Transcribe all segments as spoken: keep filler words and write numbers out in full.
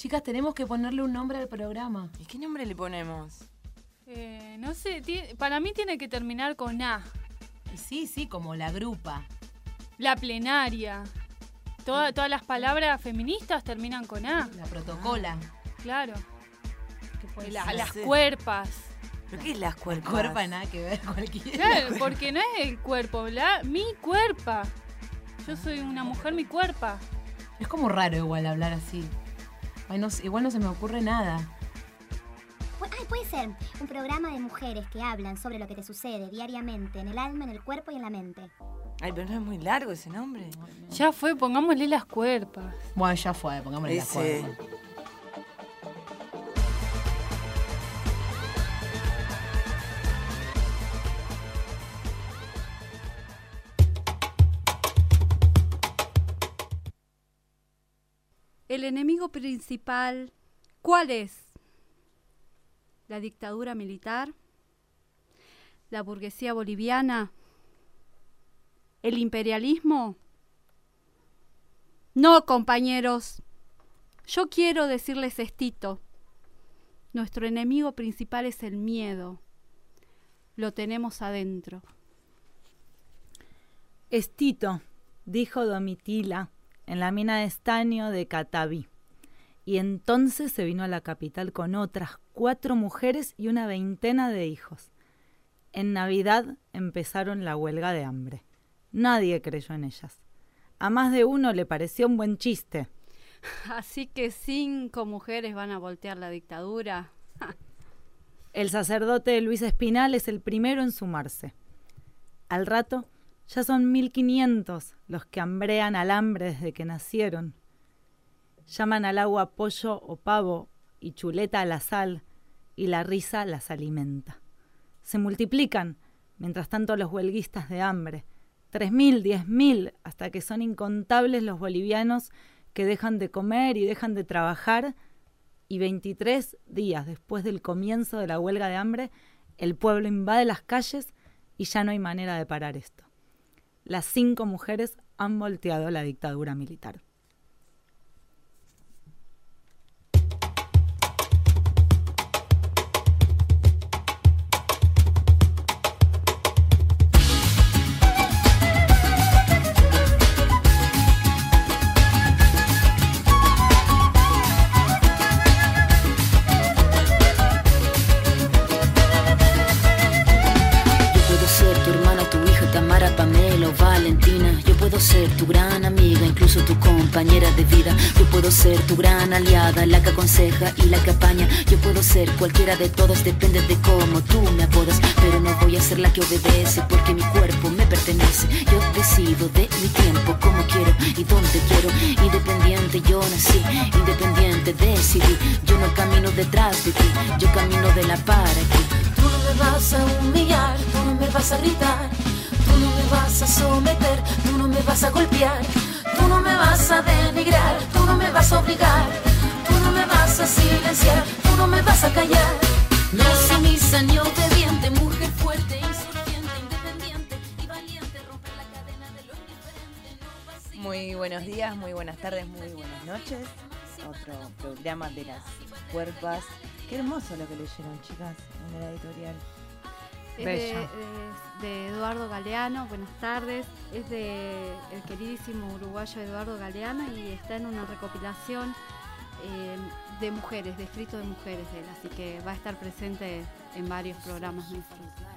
Chicas, tenemos que ponerle un nombre al programa. ¿Y qué nombre le ponemos? Eh, no sé, ti- para mí tiene que terminar con A. Sí, sí, como la grupa. La plenaria. Toda- todas las palabras feministas terminan con A. La protocola. Claro. ¿Qué puede La- ser? las Sí. cuerpas. ¿Pero qué es las cuerpas? Cuerpa, nada que ver cualquiera. Claro, porque no es el cuerpo, la, mi cuerpa. Yo soy una mujer, mi cuerpa. Es como raro igual hablar así. Ay, no sé, igual no se me ocurre nada. Pu- Ay, puede ser un programa de mujeres que hablan sobre lo que te sucede diariamente en el alma, en el cuerpo y en la mente. Ay, pero no es muy largo ese nombre. Ya fue, pongámosle las cuerpas. Bueno, ya fue, pongámosle la Ese. cuerda. El enemigo principal, ¿cuál es? ¿La dictadura militar? ¿La burguesía boliviana? ¿El imperialismo? No, compañeros. Yo quiero decirles estito. Nuestro enemigo principal es el miedo. Lo tenemos adentro. Estito, dijo Domitila, en la mina de estaño de Cataví. Y entonces se vino a la capital con otras cuatro mujeres y una veintena de hijos. En Navidad empezaron la huelga de hambre. Nadie creyó en ellas. A más de uno le pareció un buen chiste. Así que cinco mujeres van a voltear la dictadura. El sacerdote Luis Espinal es el primero en sumarse. Al rato ya son mil quinientos los que hambrean al hambre desde que nacieron. Llaman al agua pollo o pavo y chuleta a la sal, y la risa las alimenta. Se multiplican, mientras tanto los huelguistas de hambre. Tres mil, diez mil, hasta que son incontables los bolivianos que dejan de comer y dejan de trabajar, y veintitrés días después del comienzo de la huelga de hambre, el pueblo invade las calles y ya no hay manera de parar esto. Las cinco mujeres han volteado la dictadura militar. ser tu gran amiga, incluso tu compañera de vida. Yo puedo ser tu gran aliada, la que aconseja y la que apaña. Yo puedo ser cualquiera de todas, depende de cómo tú me apodas. Pero no voy a ser la que obedece, porque mi cuerpo me pertenece. Yo decido de mi tiempo, como quiero y donde quiero. Independiente yo nací, independiente decidí. Yo no camino detrás de ti, yo camino de la para aquí. Tú no me vas a humillar, tú no me vas a gritar. Tú no me vas a someter, tú no me vas a golpear. Tú no me vas a denigrar, tú no me vas a obligar. Tú no me vas a silenciar, tú no me vas a callar. No sumisa ni obediente, mujer fuerte, insurgente, independiente y valiente. Romper la cadena de lo indiferente. No vas a... Muy buenos días, muy buenas tardes, muy buenas noches. Otro programa de las cuerpas. Qué hermoso lo que leyeron, chicas, en la editorial. Es de, es de Eduardo Galeano, buenas tardes. Es de el queridísimo uruguayo Eduardo Galeano y está en una recopilación eh, de mujeres, de escritos de mujeres de él, así que va a estar presente en varios programas nuestros.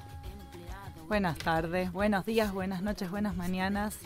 Buenas tardes, buenos días, buenas noches, buenas mañanas.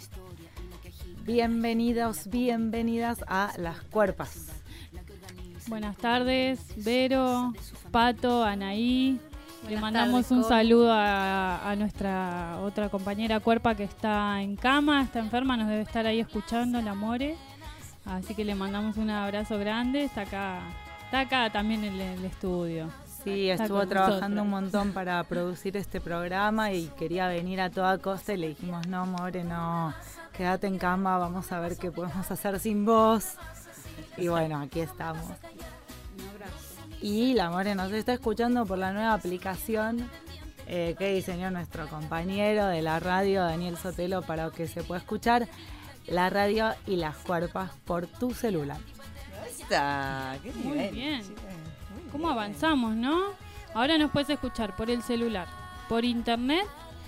Bienvenidos, bienvenidas a Las Cuerpas. Buenas tardes, Vero, Pato, Anaí. Le Buenas mandamos tardes, un Cor. saludo a, a nuestra otra compañera Cuerpa que está en cama, está enferma, nos debe estar ahí escuchando, la More. Así que le mandamos un abrazo grande. Está acá, está acá también en el, el estudio. Sí, Está estuvo con trabajando nosotros. un montón para producir este programa y quería venir a toda costa y le dijimos, no, More, no, quédate en cama, vamos a ver qué podemos hacer sin vos. Y bueno, aquí estamos. Un abrazo. Y la More nos está escuchando por la nueva aplicación eh, que diseñó nuestro compañero de la radio, Daniel Sotelo, para que se pueda escuchar la radio y Las Cuerpas por tu celular. gusta. Qué Muy nivel, bien. chicas. Muy ¿Cómo bien. avanzamos, no? Ahora nos puedes escuchar por el celular, por internet,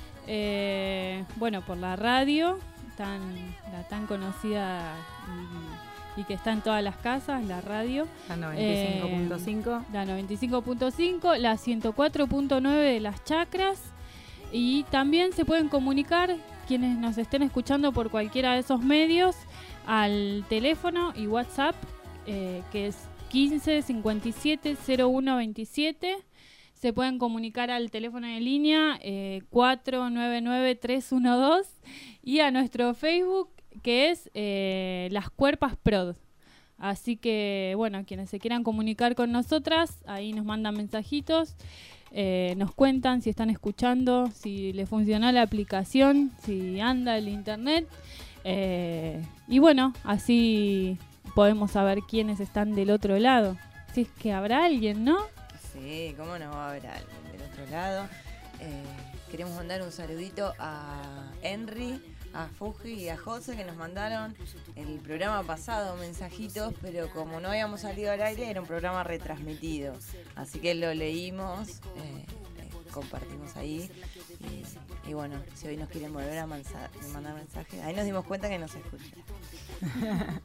eh, bueno, por la radio, tan, la tan conocida y, y que está en todas las casas, la radio. La noventa y cinco punto cinco. Eh, la noventa y cinco punto cinco, la ciento cuatro punto nueve de las Chacras. Y también se pueden comunicar quienes nos estén escuchando por cualquiera de esos medios al teléfono y WhatsApp, eh, que es quince cincuenta y siete cero uno veintisiete. Se pueden comunicar al teléfono de línea eh, cuatro nueve nueve tres uno dos y a nuestro Facebook, que es eh, Las Cuerpas Prod. Así que, bueno, quienes se quieran comunicar con nosotras, ahí nos mandan mensajitos, eh, nos cuentan si están escuchando, si les funcionó la aplicación, si anda el internet. Eh, y bueno, así podemos saber quiénes están del otro lado. Si es que habrá alguien, ¿no? Sí, cómo no va a haber alguien del otro lado. Eh, queremos mandar un saludito a Henry, a Fuji y a José, que nos mandaron el programa pasado mensajitos, pero como no habíamos salido al aire, era un programa retransmitido. Así que lo leímos, eh, eh, compartimos ahí. Y, y bueno, si hoy nos quieren volver a mansa- mandar mensajes, ahí nos dimos cuenta que nos escuchan.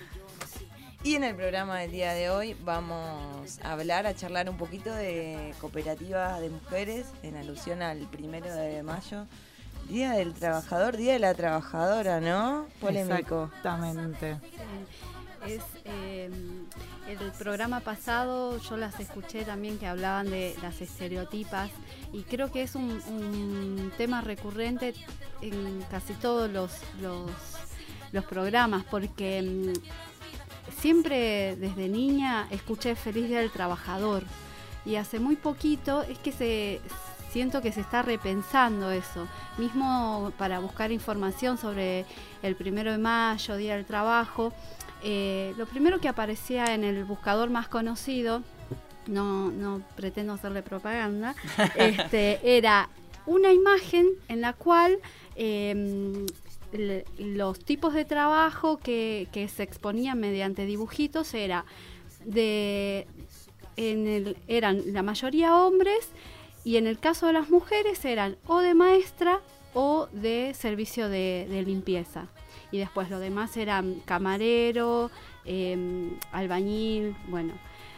Y en el programa del día de hoy vamos a hablar, a charlar un poquito de cooperativas de mujeres en alusión al primero de mayo, Día del Trabajador, Día de la Trabajadora, ¿no? Polémico. Exactamente. Es, eh, el programa pasado yo las escuché también que hablaban de las estereotipas y creo que es un, un tema recurrente en casi todos los, los, los programas porque mm, siempre desde niña escuché Feliz Día del Trabajador y hace muy poquito es que se siento que se está repensando eso, mismo para buscar información sobre el primero de mayo, Día del Trabajo. Eh, lo primero que aparecía en el buscador más conocido, no, no pretendo hacerle propaganda, este, era una imagen en la cual eh, le, los tipos de trabajo que, que se exponían mediante dibujitos era de, en el, eran la mayoría hombres y en el caso de las mujeres eran o de maestra o de servicio de, de limpieza. Y después lo demás eran camarero, eh, albañil, bueno.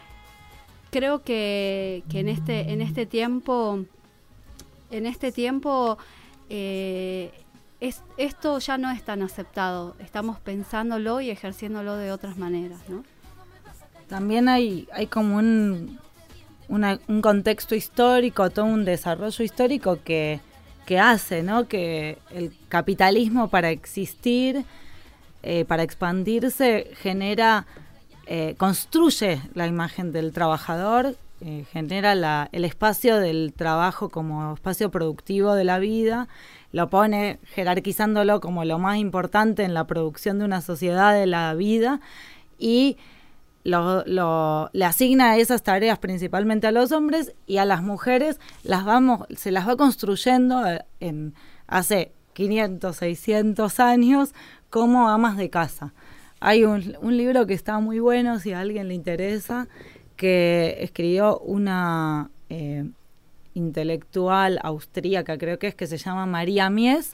Creo que, que en este, en este tiempo, en este tiempo eh, es, esto ya no es tan aceptado. Estamos pensándolo y ejerciéndolo de otras maneras, ¿no? También hay, hay como un, una, un contexto histórico, todo un desarrollo histórico que que hace, ¿no? Que el capitalismo para existir, eh, para expandirse, genera, eh, construye la imagen del trabajador, eh, genera la, el espacio del trabajo como espacio productivo de la vida, lo pone jerarquizándolo como lo más importante en la producción de una sociedad de la vida y Lo, lo, le asigna esas tareas principalmente a los hombres y a las mujeres las vamos, se las va construyendo en hace quinientos, seiscientos años como amas de casa. Hay un, un libro que está muy bueno, si a alguien le interesa, que escribió una eh, intelectual austríaca, creo que es, que se llama María Mies,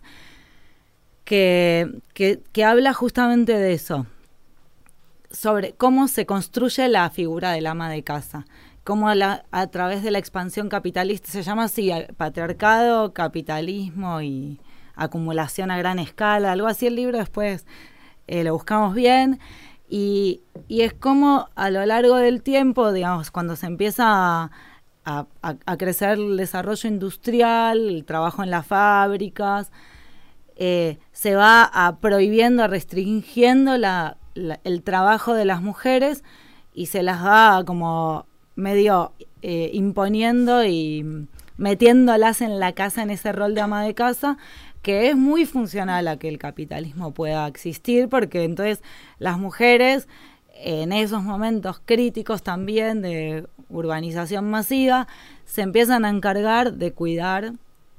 que, que, que habla justamente de eso, sobre cómo se construye la figura del ama de casa, cómo la, a través de la expansión capitalista, se llama así, patriarcado, capitalismo y acumulación a gran escala, algo así el libro, después eh, lo buscamos bien, y, y es como a lo largo del tiempo, digamos, cuando se empieza a, a, a crecer el desarrollo industrial, el trabajo en las fábricas, eh, se va a prohibiendo, restringiendo la La, el trabajo de las mujeres y se las va como medio eh, imponiendo y metiéndolas en la casa, en ese rol de ama de casa, que es muy funcional a que el capitalismo pueda existir, porque entonces las mujeres en esos momentos críticos también de urbanización masiva se empiezan a encargar de cuidar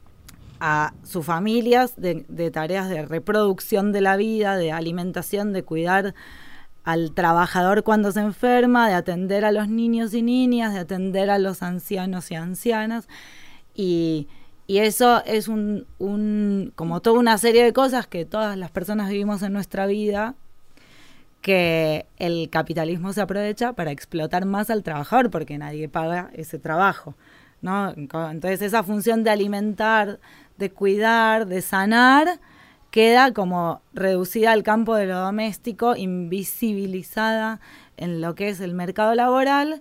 a sus familias, de, de tareas de reproducción de la vida, de alimentación, de cuidar al trabajador cuando se enferma, de atender a los niños y niñas, de atender a los ancianos y ancianas. Y, y eso es un, un como toda una serie de cosas que todas las personas vivimos en nuestra vida, que el capitalismo se aprovecha para explotar más al trabajador, porque nadie paga ese trabajo, ¿no? Entonces esa función de alimentar, de cuidar, de sanar, queda como reducida al campo de lo doméstico, invisibilizada en lo que es el mercado laboral,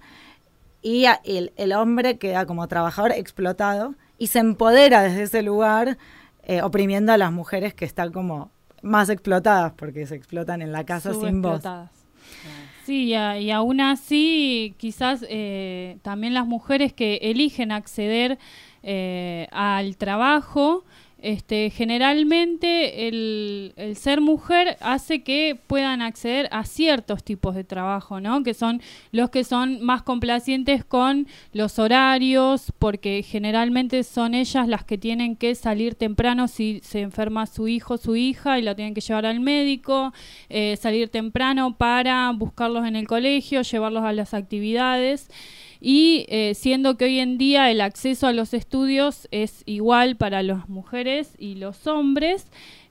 y el, el hombre queda como trabajador explotado y se empodera desde ese lugar, eh, oprimiendo a las mujeres que están como más explotadas, porque se explotan en la casa sin voz. Sí, y, a, y aún así, quizás eh, también las mujeres que eligen acceder eh, al trabajo, este, generalmente el, el ser mujer hace que puedan acceder a ciertos tipos de trabajo, ¿no? Que son los que son más complacientes con los horarios, porque generalmente son ellas las que tienen que salir temprano si se enferma su hijo, su hija, y la tienen que llevar al médico, eh, salir temprano para buscarlos en el colegio, llevarlos a las actividades. Y eh, siendo que hoy en día el acceso a los estudios es igual para las mujeres y los hombres,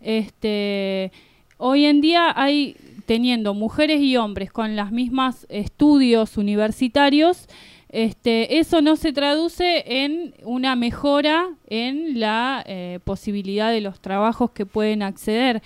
este, hoy en día hay, teniendo mujeres y hombres con las mismas estudios universitarios, este, eso no se traduce en una mejora en la eh, posibilidad de los trabajos que pueden acceder,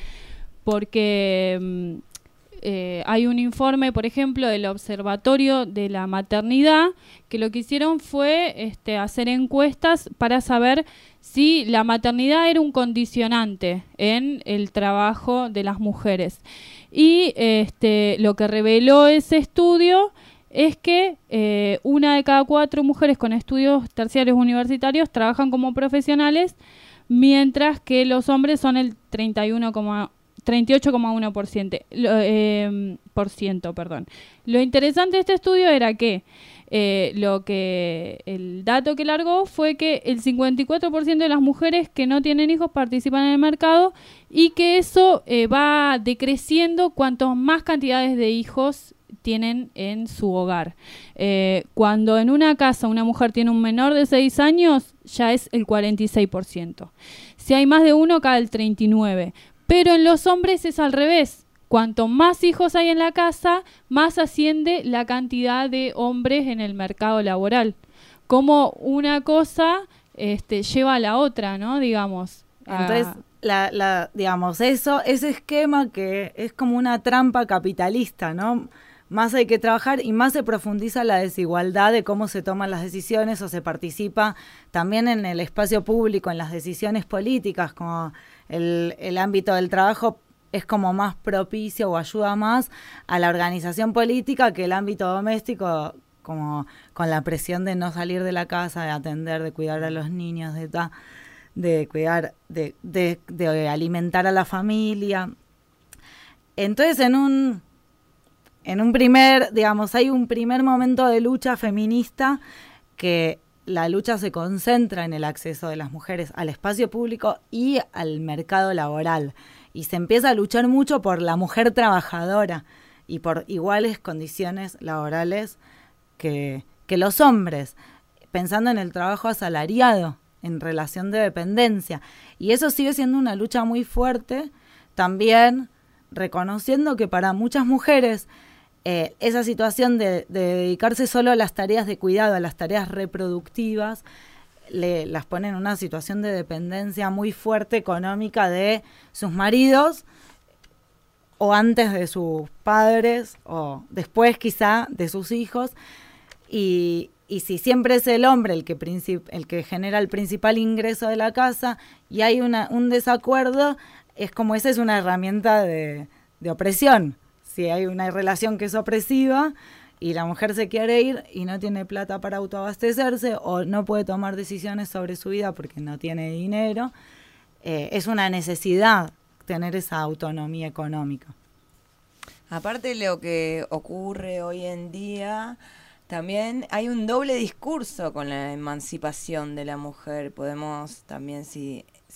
porque mm, Eh, hay un informe, por ejemplo, del Observatorio de la Maternidad, que lo que hicieron fue este, hacer encuestas para saber si la maternidad era un condicionante en el trabajo de las mujeres. Y este, lo que reveló ese estudio es que eh, una de cada cuatro mujeres con estudios terciarios universitarios trabajan como profesionales, mientras que los hombres son el treinta y uno treinta y ocho coma uno por ciento. Lo, eh, por ciento, perdón. Lo interesante de este estudio era que eh, lo que el dato que largó fue que el cincuenta y cuatro por ciento de las mujeres que no tienen hijos participan en el mercado, y que eso eh, va decreciendo cuanto más cantidades de hijos tienen en su hogar. Eh, cuando en una casa una mujer tiene un menor de seis años, ya es el cuarenta y seis por ciento. Si hay más de uno, cae el treinta y nueve por ciento. Pero en los hombres es al revés. Cuanto más hijos hay en la casa, más asciende la cantidad de hombres en el mercado laboral. Como una cosa este, lleva a la otra, ¿no? Digamos. Entonces, a... la, la, digamos, eso, ese esquema que es como una trampa capitalista, ¿no? Más hay que trabajar y más se profundiza la desigualdad de cómo se toman las decisiones, o se participa también en el espacio público, en las decisiones políticas, como el, el ámbito del trabajo es como más propicio o ayuda más a la organización política que el ámbito doméstico, como con la presión de no salir de la casa, de atender, de cuidar a los niños, de, ta, de cuidar, de, de, de alimentar a la familia. Entonces, en un... En un primer, digamos, hay un primer momento de lucha feminista que la lucha se concentra en el acceso de las mujeres al espacio público y al mercado laboral. Y se empieza a luchar mucho por la mujer trabajadora y por iguales condiciones laborales que, que los hombres, pensando en el trabajo asalariado, en relación de dependencia. Y eso sigue siendo una lucha muy fuerte, también reconociendo que para muchas mujeres Eh, esa situación de, de dedicarse solo a las tareas de cuidado, a las tareas reproductivas, le, las pone en una situación de dependencia muy fuerte económica de sus maridos, o antes de sus padres, o después quizá de sus hijos, y, y si siempre es el hombre el que, princip, el que genera el principal ingreso de la casa, y hay una, un desacuerdo, es como esa es una herramienta de, de opresión. Si hay una relación que es opresiva y la mujer se quiere ir y no tiene plata para autoabastecerse, o no puede tomar decisiones sobre su vida porque no tiene dinero, eh, es una necesidad tener esa autonomía económica. Aparte de lo que ocurre hoy en día, también hay un doble discurso con la emancipación de la mujer. Podemos también, si,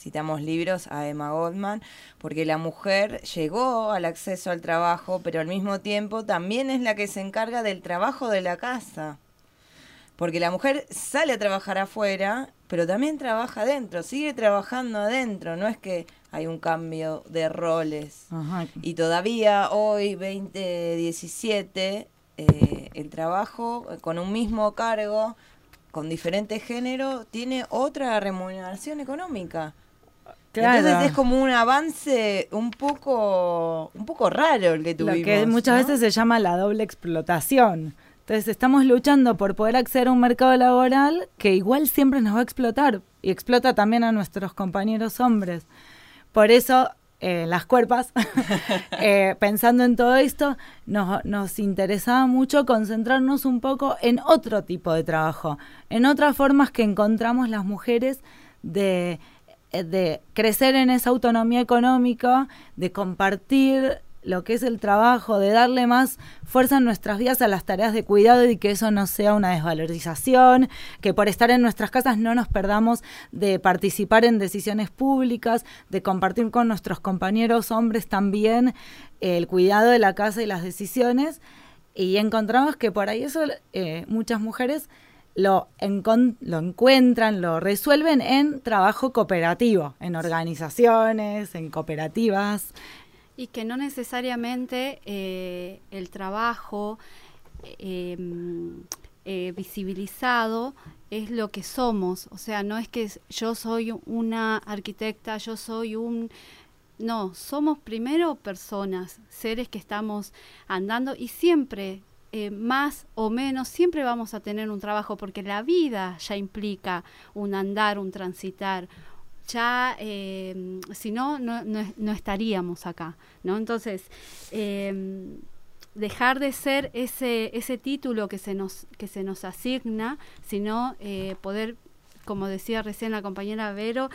citamos libros a Emma Goldman, porque la mujer llegó al acceso al trabajo, pero al mismo tiempo también es la que se encarga del trabajo de la casa. Porque la mujer sale a trabajar afuera, pero también trabaja adentro, sigue trabajando adentro, no es que hay un cambio de roles. Ajá. Y todavía hoy, veinte diecisiete, eh, el trabajo con un mismo cargo, con diferente género, tiene otra remuneración económica. Claro. Entonces es como un avance un poco, un poco raro el que tuvimos. Lo que muchas ¿no? veces se llama la doble explotación. Entonces estamos luchando por poder acceder a un mercado laboral que igual siempre nos va a explotar y explota también a nuestros compañeros hombres. Por eso eh, las cuerpas, eh, pensando en todo esto, nos, nos interesaba mucho concentrarnos un poco en otro tipo de trabajo, en otras formas que encontramos las mujeres de, de crecer en esa autonomía económica, de compartir lo que es el trabajo, de darle más fuerza en nuestras vidas a las tareas de cuidado y que eso no sea una desvalorización, que por estar en nuestras casas no nos perdamos de participar en decisiones públicas, de compartir con nuestros compañeros hombres también el cuidado de la casa y las decisiones. Y encontramos que por ahí eso eh, muchas mujeres lo, encon- lo encuentran, lo resuelven en trabajo cooperativo, en organizaciones, en cooperativas. Y que no necesariamente eh, el trabajo eh, eh, visibilizado es lo que somos. O sea, no es que yo soy una arquitecta, yo soy un... No, somos primero personas, seres que estamos andando y siempre, eh, más o menos, siempre vamos a tener un trabajo porque la vida ya implica un andar, un transitar. Ya, eh, si no, no, no, no estaríamos acá, ¿no? Entonces, eh, dejar de ser ese ese título que se nos que se nos asigna, sino eh, poder, como decía recién la compañera Vero,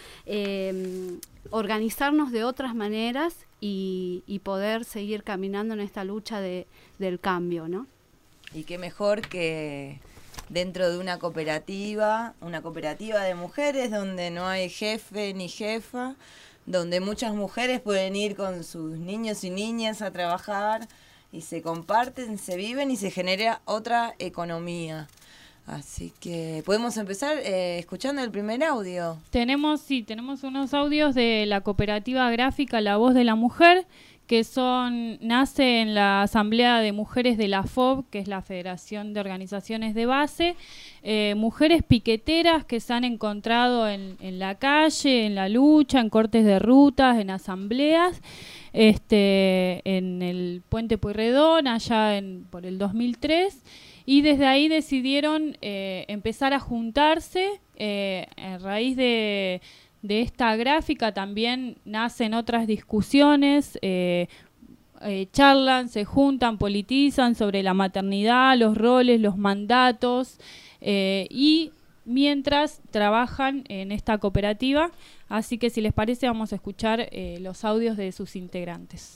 eh, organizarnos de otras maneras y, y poder seguir caminando en esta lucha de, del cambio, ¿no? Y qué mejor que dentro de una cooperativa, una cooperativa de mujeres donde no hay jefe ni jefa, donde muchas mujeres pueden ir con sus niños y niñas a trabajar y se comparten, se viven y se genera otra economía. Así que podemos empezar eh, escuchando el primer audio. Tenemos, sí, tenemos unos audios de la cooperativa gráfica La Voz de la Mujer, que son nace en la Asamblea de Mujeres de la F O B, que es la Federación de Organizaciones de Base, eh, mujeres piqueteras que se han encontrado en, en la calle, en la lucha, en cortes de rutas, en asambleas, este, en el Puente Pueyrredón, allá en, por el dos mil tres, y desde ahí decidieron eh, empezar a juntarse eh, a raíz de... De esta gráfica también nacen otras discusiones, eh, eh, charlan, se juntan, politizan sobre la maternidad, los roles, los mandatos, eh, y mientras trabajan en esta cooperativa. Así que si les parece vamos a escuchar eh, los audios de sus integrantes.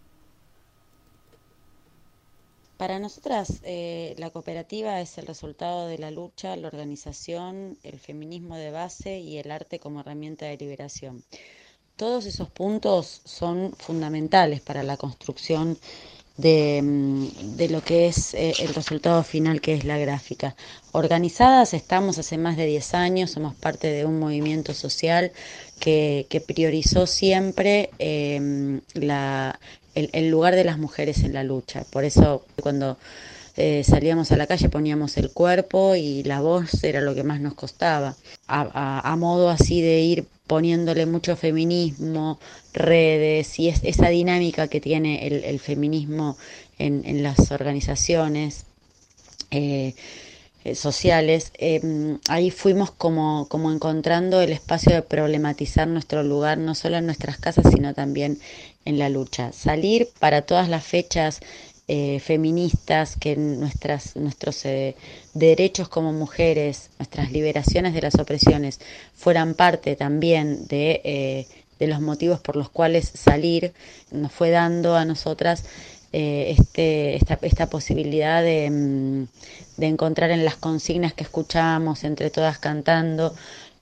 Para nosotras, eh, la cooperativa es el resultado de la lucha, la organización, el feminismo de base y el arte como herramienta de liberación. Todos esos puntos son fundamentales para la construcción de, de lo que es eh, el resultado final, que es la gráfica. Organizadas estamos hace más de diez años, somos parte de un movimiento social que, que priorizó siempre eh, la... El, el lugar de las mujeres en la lucha. Por eso cuando eh, salíamos a la calle poníamos el cuerpo y la voz era lo que más nos costaba. A, a, a modo así de ir poniéndole mucho feminismo, redes y es, esa dinámica que tiene el, el feminismo en, en las organizaciones eh, eh, sociales, eh, ahí fuimos como, como encontrando el espacio de problematizar nuestro lugar, no solo en nuestras casas, sino también en la lucha. Salir para todas las fechas eh, feministas, que nuestras, nuestros eh, derechos como mujeres, nuestras liberaciones de las opresiones fueran parte también de, eh, de los motivos por los cuales salir, nos fue dando a nosotras eh, este, esta, esta posibilidad de, de encontrar en las consignas que escuchamos, entre todas cantando,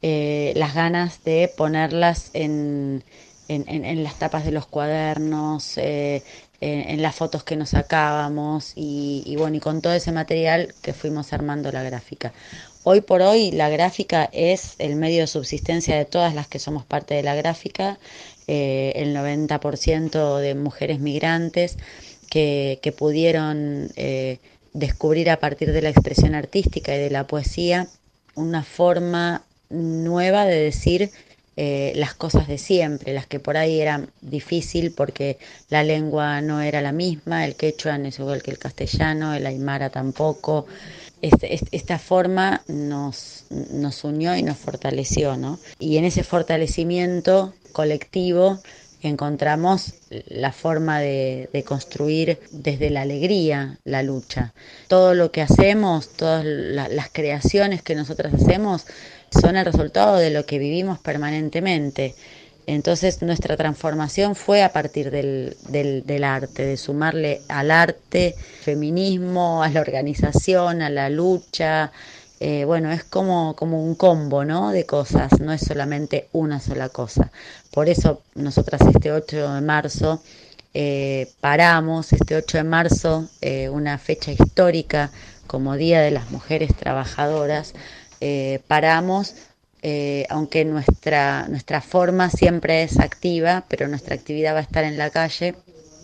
eh, las ganas de ponerlas en, en, en, en las tapas de los cuadernos, eh, en, en las fotos que nos sacábamos y, y bueno, y con todo ese material que fuimos armando la gráfica. Hoy por hoy la gráfica es el medio de subsistencia de todas las que somos parte de la gráfica, eh, el noventa por ciento de mujeres migrantes que, que pudieron eh, descubrir a partir de la expresión artística y de la poesía una forma nueva de decir eh, las cosas de siempre, las que por ahí eran difícil porque la lengua no era la misma, el quechua no es igual que el castellano, el aymara tampoco. Este, esta forma nos, nos unió y nos fortaleció, ¿no? Y en ese fortalecimiento colectivo encontramos la forma de, de construir desde la alegría la lucha. Todo lo que hacemos, todas la, las creaciones que nosotras hacemos son el resultado de lo que vivimos permanentemente. Entonces nuestra transformación fue a partir del, del, del arte, de sumarle al arte feminismo, a la organización, a la lucha. Eh, bueno, es como, como un combo, ¿no?, de cosas, no es solamente una sola cosa. Por eso nosotras este ocho de marzo eh, paramos, este ocho de marzo, eh, una fecha histórica como Día de las Mujeres Trabajadoras, eh, paramos. Eh, aunque nuestra, nuestra forma siempre es activa, pero nuestra actividad va a estar en la calle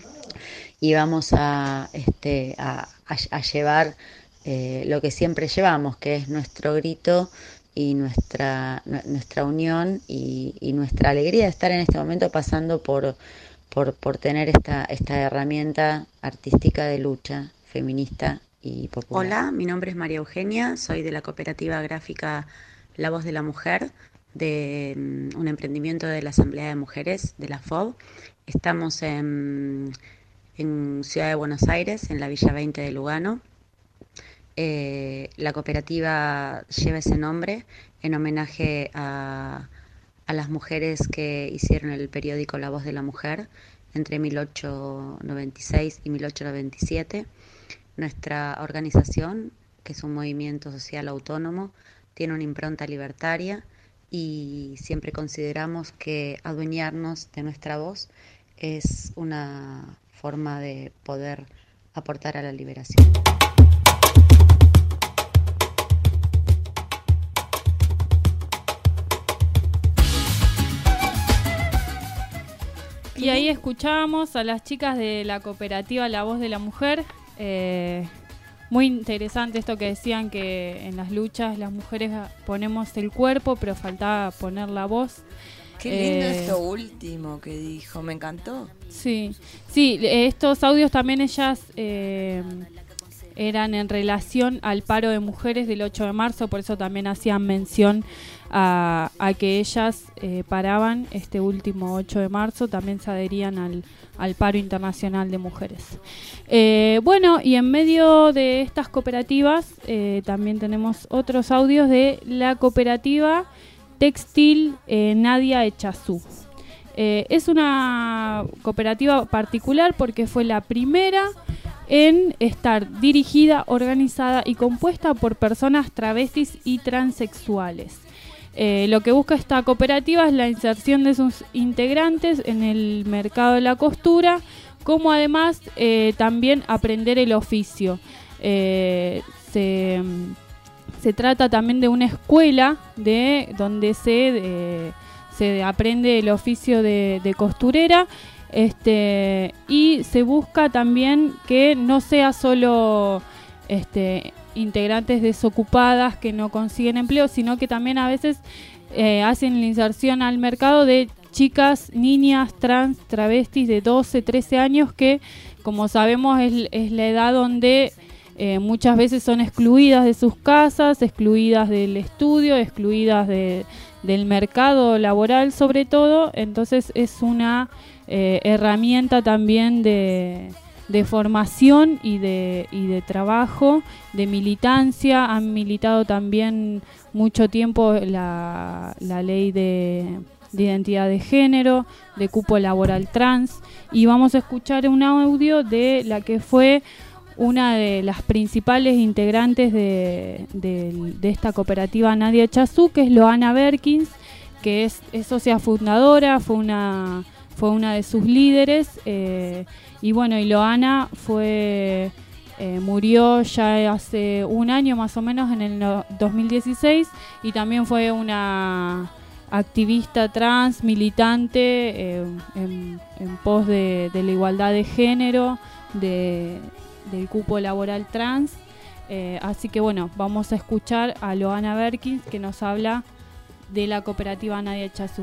y vamos a, este, a, a, a llevar eh, lo que siempre llevamos, que es nuestro grito y nuestra, nuestra unión y, y nuestra alegría de estar en este momento pasando por, por, por tener esta, esta herramienta artística de lucha feminista y popular. Hola, mi nombre es María Eugenia, soy de la cooperativa gráfica La Voz de la Mujer, de um, un emprendimiento de la Asamblea de Mujeres de la F O B. Estamos en, en Ciudad de Buenos Aires, en la Villa veinte de Lugano. Eh, la cooperativa lleva ese nombre en homenaje a, a las mujeres que hicieron el periódico La Voz de la Mujer entre mil ochocientos noventa y seis y mil ochocientos noventa y siete. Nuestra organización, que es un movimiento social autónomo, tiene una impronta libertaria y siempre consideramos que adueñarnos de nuestra voz es una forma de poder aportar a la liberación. Y ahí escuchábamos a las chicas de la cooperativa La Voz de la Mujer. Eh, Muy interesante esto que decían, que en las luchas las mujeres ponemos el cuerpo, pero faltaba poner la voz. Qué lindo eh, esto último que dijo, me encantó. Sí, sí, estos audios también ellas eh, eran en relación al paro de mujeres del ocho de marzo, por eso también hacían mención a, a que ellas eh, paraban este último ocho de marzo, también se adherían al, al paro internacional de mujeres. Eh, bueno, y en medio de estas cooperativas eh, también tenemos otros audios de la cooperativa textil eh, Nadia Echazú. Eh, es una cooperativa particular porque fue la primera en estar dirigida, organizada y compuesta por personas travestis y transexuales. Eh, lo que busca esta cooperativa es la inserción de sus integrantes en el mercado de la costura, como además eh, también aprender el oficio. Eh, se, se trata también de una escuela de donde se, eh, se aprende el oficio de, de costurera, este, y se busca también que no sea solo este, integrantes desocupadas que no consiguen empleo, sino que también a veces eh, hacen la inserción al mercado de chicas, niñas, trans, travestis de doce, trece años que, como sabemos, es, es la edad donde eh, muchas veces son excluidas de sus casas, excluidas del estudio, excluidas de, del mercado laboral sobre todo. Entonces es una eh, herramienta también de, de formación y de, y de trabajo, de militancia. Han militado también mucho tiempo la, la ley de... de identidad de género, de cupo laboral trans, y vamos a escuchar un audio de la que fue una de las principales integrantes de, de, de esta cooperativa Nadia Echazú, que es Loana Berkins, que es, es socia fundadora, fue una, fue una de sus líderes, eh, y bueno, y Loana fue... Eh, murió ya hace un año más o menos, en el no, dos mil dieciséis, y también fue una activista trans, militante eh, en, en pos de, de la igualdad de género, de, del cupo laboral trans. Eh, así que bueno, vamos a escuchar a Loana Berkins, que nos habla de la cooperativa Nadia Echazú.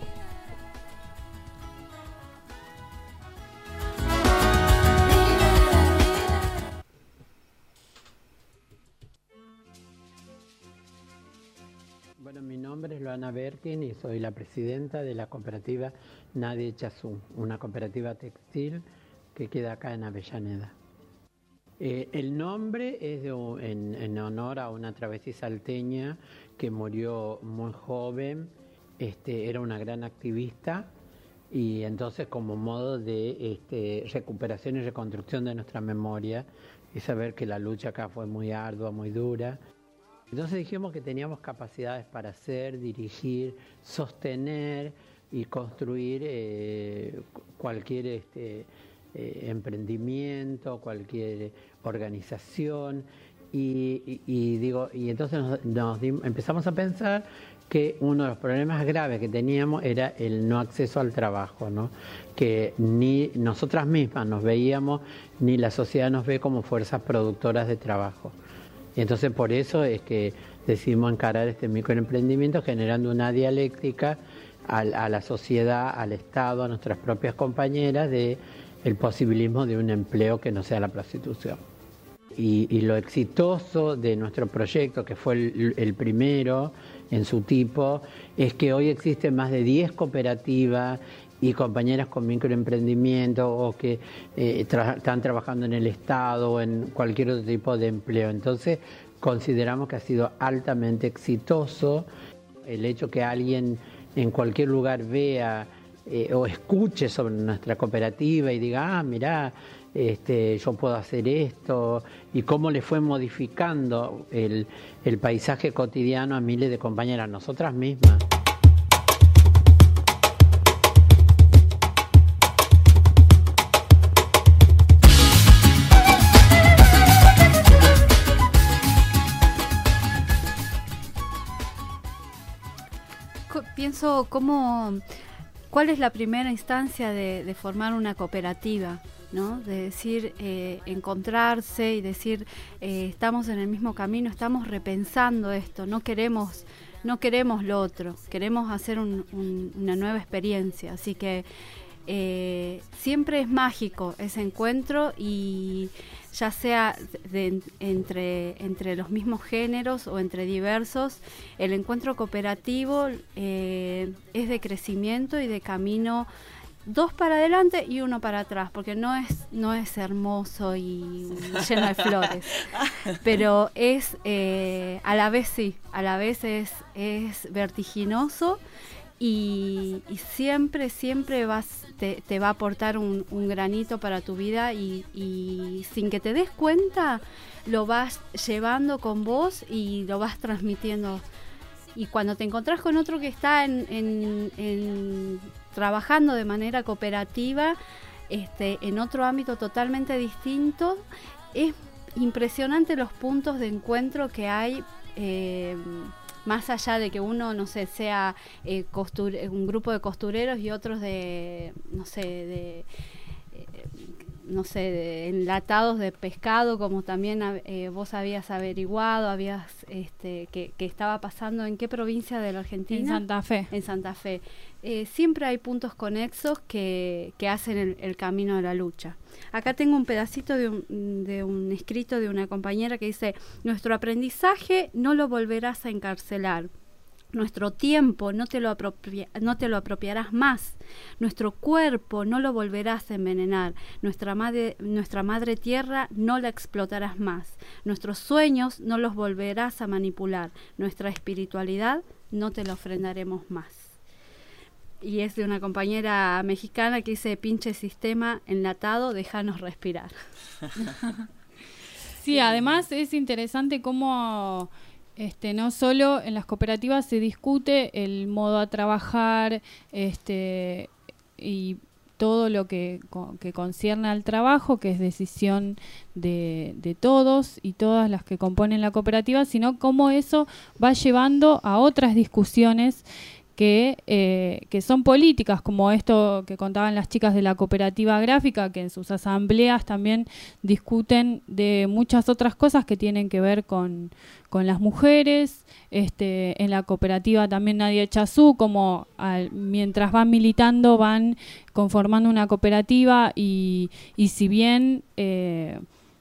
Bueno, mi nombre es Loana Berkins y soy la presidenta de la cooperativa Nadia Echazú, una cooperativa textil que queda acá en Avellaneda. Eh, el nombre es de, en, en honor a una travesti salteña que murió muy joven, este, era una gran activista, y entonces como modo de este, recuperación y reconstrucción de nuestra memoria y saber que la lucha acá fue muy ardua, muy dura. Entonces dijimos que teníamos capacidades para hacer, dirigir, sostener y construir eh, cualquier este, eh, emprendimiento, cualquier organización. Y, y, y digo, y entonces nos, nos dimos, empezamos a pensar que uno de los problemas graves que teníamos era el no acceso al trabajo, ¿no? Que ni nosotras mismas nos veíamos, ni la sociedad nos ve como fuerzas productoras de trabajo. Y entonces por eso es que decidimos encarar este microemprendimiento generando una dialéctica a, a la sociedad, al Estado, a nuestras propias compañeras de el posibilismo de un empleo que no sea la prostitución. Y, y lo exitoso de nuestro proyecto, que fue el, el primero en su tipo, es que hoy existen más de diez cooperativas y compañeras con microemprendimiento o que eh, tra- están trabajando en el Estado o en cualquier otro tipo de empleo. Entonces consideramos que ha sido altamente exitoso el hecho que alguien en cualquier lugar vea eh, o escuche sobre nuestra cooperativa y diga, ah, mirá, este, yo puedo hacer esto, y cómo le fue modificando el, el paisaje cotidiano a miles de compañeras, nosotras mismas. Pienso cómo, cuál es la primera instancia de, de formar una cooperativa, ¿no? De decir, eh, encontrarse y decir, eh, estamos en el mismo camino, estamos repensando esto, no queremos, no queremos lo otro, queremos hacer un, un, una nueva experiencia. Así que eh, siempre es mágico ese encuentro, y ya sea de, entre, entre los mismos géneros o entre diversos, el encuentro cooperativo eh, es de crecimiento y de camino, dos para adelante y uno para atrás, porque no es, no es hermoso y lleno de flores, pero es eh, a la vez sí, a la vez es, es vertiginoso. Y, y siempre, siempre vas, te, te va a aportar un, un granito para tu vida, y, y sin que te des cuenta lo vas llevando con vos y lo vas transmitiendo. Y cuando te encontrás con otro que está en, en, en, trabajando de manera cooperativa, este, en otro ámbito totalmente distinto, es impresionante los puntos de encuentro que hay. Eh, más allá de que uno, no sé, sea eh, costure, un grupo de costureros y otros de, no sé, de, eh, no sé, de enlatados de pescado, como también eh, vos habías averiguado, habías, este, que, que estaba pasando, ¿en qué provincia de la Argentina? En Santa Fe. En Santa Fe. Eh, siempre hay puntos conexos que, que hacen el, el camino de la lucha. Acá tengo un pedacito de un, de un escrito de una compañera que dice: nuestro aprendizaje no lo volverás a encarcelar. Nuestro tiempo no te lo apropia, no te lo apropiarás más. Nuestro cuerpo no lo volverás a envenenar. Nuestra madre, nuestra madre tierra no la explotarás más. Nuestros sueños no los volverás a manipular. Nuestra espiritualidad no te la ofrendaremos más. Y es de una compañera mexicana que dice: pinche sistema enlatado, déjanos respirar. Sí, además es interesante cómo este, no solo en las cooperativas se discute el modo a trabajar este, y todo lo que, que concierne al trabajo, que es decisión de, de todos y todas las que componen la cooperativa, sino cómo eso va llevando a otras discusiones que, eh, que son políticas, como esto que contaban las chicas de la cooperativa gráfica, que en sus asambleas también discuten de muchas otras cosas que tienen que ver con, con las mujeres. Este, en la cooperativa también Nadia Echazú, como al, mientras van militando van conformando una cooperativa y, y si bien eh,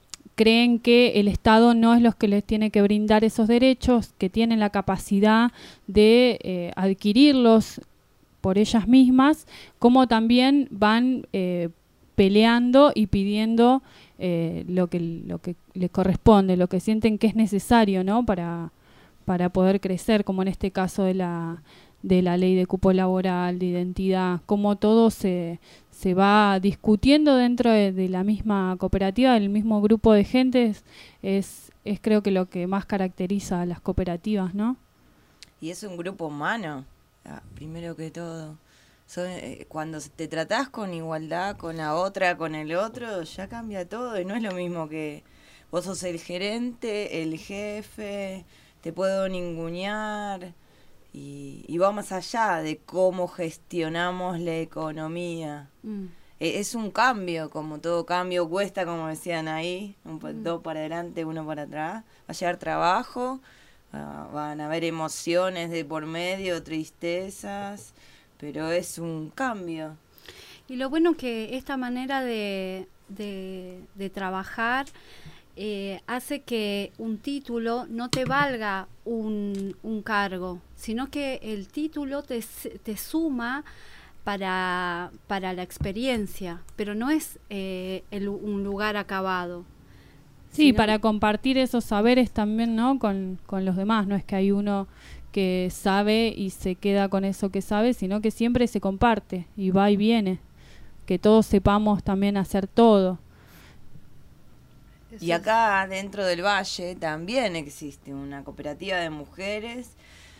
creen que el Estado no es los que les tiene que brindar esos derechos, que tienen la capacidad de eh, adquirirlos por ellas mismas, como también van eh, peleando y pidiendo eh, lo que lo que les corresponde, lo que sienten que es necesario, ¿no? para para poder crecer, como en este caso de la de la ley de cupo laboral, de identidad, cómo todo se, se va discutiendo dentro de, de la misma cooperativa, del mismo grupo de gente, es, es creo que lo que más caracteriza a las cooperativas, ¿no? Y es un grupo humano, primero que todo. Son, eh, cuando te tratás con igualdad con la otra, con el otro, ya cambia todo y no es lo mismo que vos sos el gerente, el jefe, te puedo ningunear. Y, y va más allá de cómo gestionamos la economía. Mm. E, es un cambio, como todo cambio cuesta, como decían ahí, un, mm. dos para adelante, uno para atrás. Va a llegar trabajo, uh, van a haber emociones de por medio, tristezas, pero es un cambio. Y lo bueno que esta manera de, de, de trabajar Eh, hace que un título no te valga un, un cargo, sino que el título te, te suma para, para la experiencia, pero no es eh, el, un lugar acabado. Sí, sino para compartir esos saberes también, ¿no? Con, con los demás, no es que hay uno que sabe y se queda con eso que sabe, sino que siempre se comparte y va y viene, que todos sepamos también hacer todo. Y acá dentro del Valle también existe una cooperativa de mujeres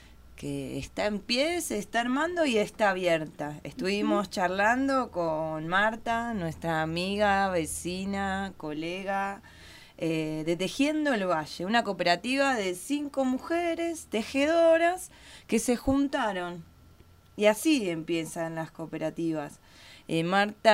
que está en pie, se está armando y está abierta. Estuvimos uh-huh. charlando con Marta, nuestra amiga, vecina, colega, eh, de Tejiendo el Valle, una cooperativa de cinco mujeres tejedoras que se juntaron. Y así empiezan las cooperativas. Eh,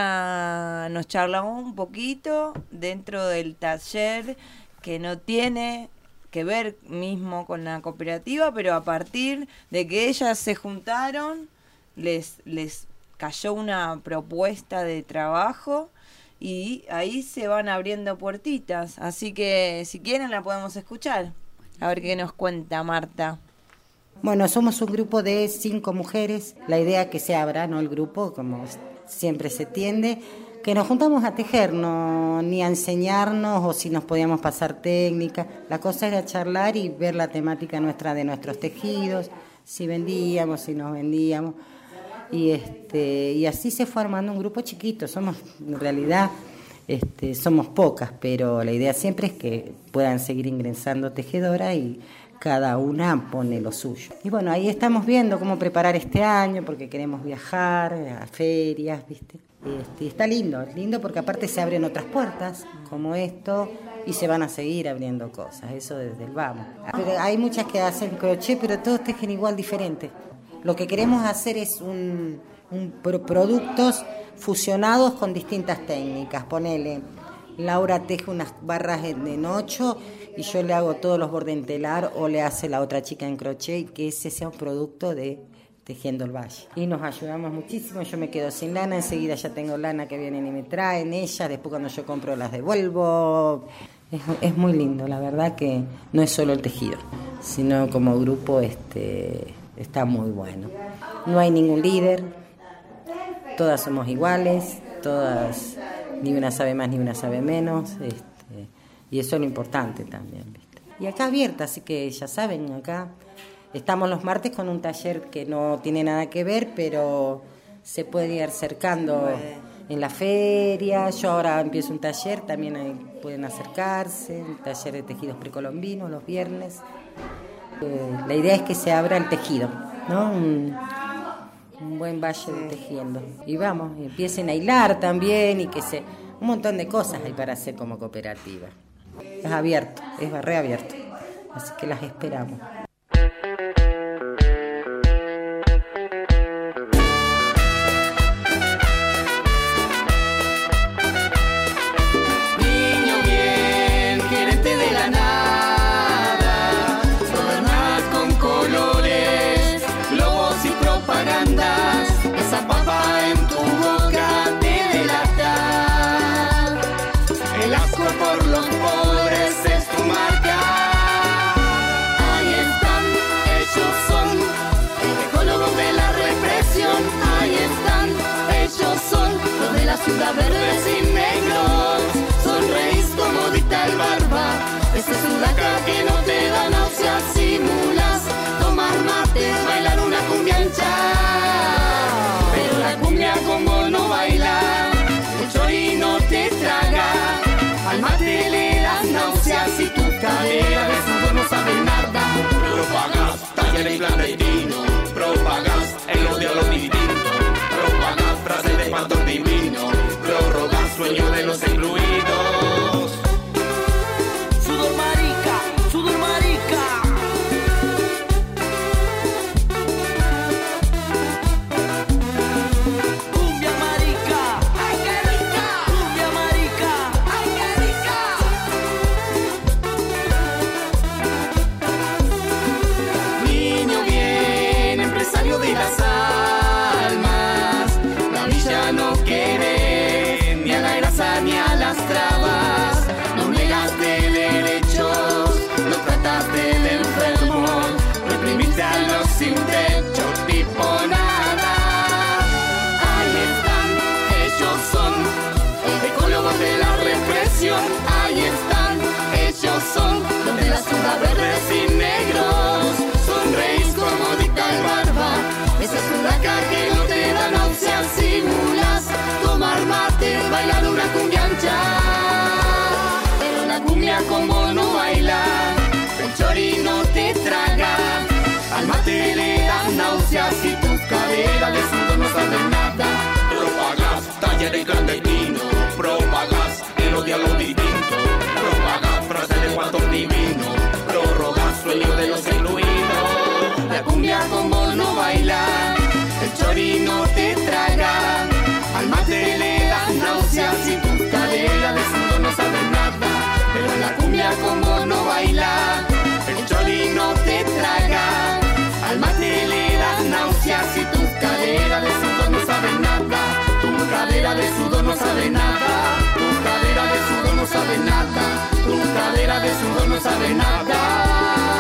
Marta nos charla un poquito dentro del taller que no tiene que ver mismo con la cooperativa, pero a partir de que ellas se juntaron, les, les cayó una propuesta de trabajo y ahí se van abriendo puertitas. Así que si quieren la podemos escuchar. A ver qué nos cuenta Marta. Bueno, somos un grupo de cinco mujeres. La idea es que se abra, ¿no? El grupo, como siempre se tiende, que nos juntamos a tejer, no ni a enseñarnos o si nos podíamos pasar técnica. La cosa era charlar y ver la temática nuestra de nuestros tejidos, si vendíamos, si nos vendíamos. Y este y así se fue armando un grupo chiquito. Somos, en realidad, este, somos pocas, pero la idea siempre es que puedan seguir ingresando tejedoras y cada una pone lo suyo. Y bueno, ahí estamos viendo cómo preparar este año, porque queremos viajar a ferias, ¿viste? Este, y está lindo, lindo porque aparte se abren otras puertas, como esto, y se van a seguir abriendo cosas, eso desde el vamos. Pero hay muchas que hacen crochet, pero todos tejen igual diferente. Lo que queremos hacer es un, un pro, productos fusionados con distintas técnicas. Ponele, Laura teje unas barras en ocho y yo le hago todos los bordes en telar o le hace la otra chica en crochet y que ese sea un producto de Tejiendo el Valle. Y nos ayudamos muchísimo, yo me quedo sin lana, enseguida ya tengo lana que vienen y me traen ellas, después cuando yo compro las devuelvo. Es, es muy lindo, la verdad que no es solo el tejido, sino como grupo este, está muy bueno. No hay ningún líder, todas somos iguales, todas, ni una sabe más ni una sabe menos, este, y eso es lo importante también, ¿viste? Y acá abierta, así que ya saben, acá estamos los martes con un taller que no tiene nada que ver, pero se puede ir acercando en la feria. Yo ahora empiezo un taller, también hay pueden acercarse, el taller de tejidos precolombinos los viernes. Eh, la idea es que se abra el tejido, ¿no? Un, un buen valle de tejiendo. Y vamos, empiecen a hilar también y que se... Un montón de cosas hay para hacer como cooperativa. Es abierto, es reabierto. Así que las esperamos. Ciudad verdes y negros, sonreís como dicta el barba. Ese sudaca que no te da náuseas, simulas tomar mate, bailar una cumbia ancha. Pero la cumbia como no baila, el chorino te traga. Al mate le das náuseas y tu cadera de sudor no sabe nada. Propagas taller y clandestino, propagas el odio a los distintos, propagas frases de espanto divino, prorrogas sueño de los excluidos. Sudor marica, sudor marica. Cumbia marica, ay qué rica. Cumbia marica, ay qué rica. Niño bien, empresario de las almas, la villa no quiere ni a la grasa ni a las trabas. No negaste derechos, no trataste de enfermo, reprimiste a los sin techo, tipo nada. Ahí están, ellos son ecólogos de la represión. Ahí están, ellos son los de la ciudad verdes y negros. Sonreís como dicta el barba, esa sudaca que no te da náuseas, simulas tomar mate, bailar una cumbia ancha. Pero la cumbia como no baila, el chorino te traga. Al mate le das náuseas y tus caderas de sudor no saben nada. Propagas talleres clandestinos, propagas el odio a los distintos, propagas frases de espanto divino, prorrogas sueño de los excluidos. La cumbia como no baila, el chorino te traga. Al mate le das náuseas y tus caderas de sudor no saben nada. Pero la cumbia como no baila, el chorino te traga. Al mate le das náuseas y tus caderas de sudor no saben nada. Tu cadera de sudor no sabe nada. Tu cadera de sudor no sabe nada. Tu cadera de sudor no sabe nada.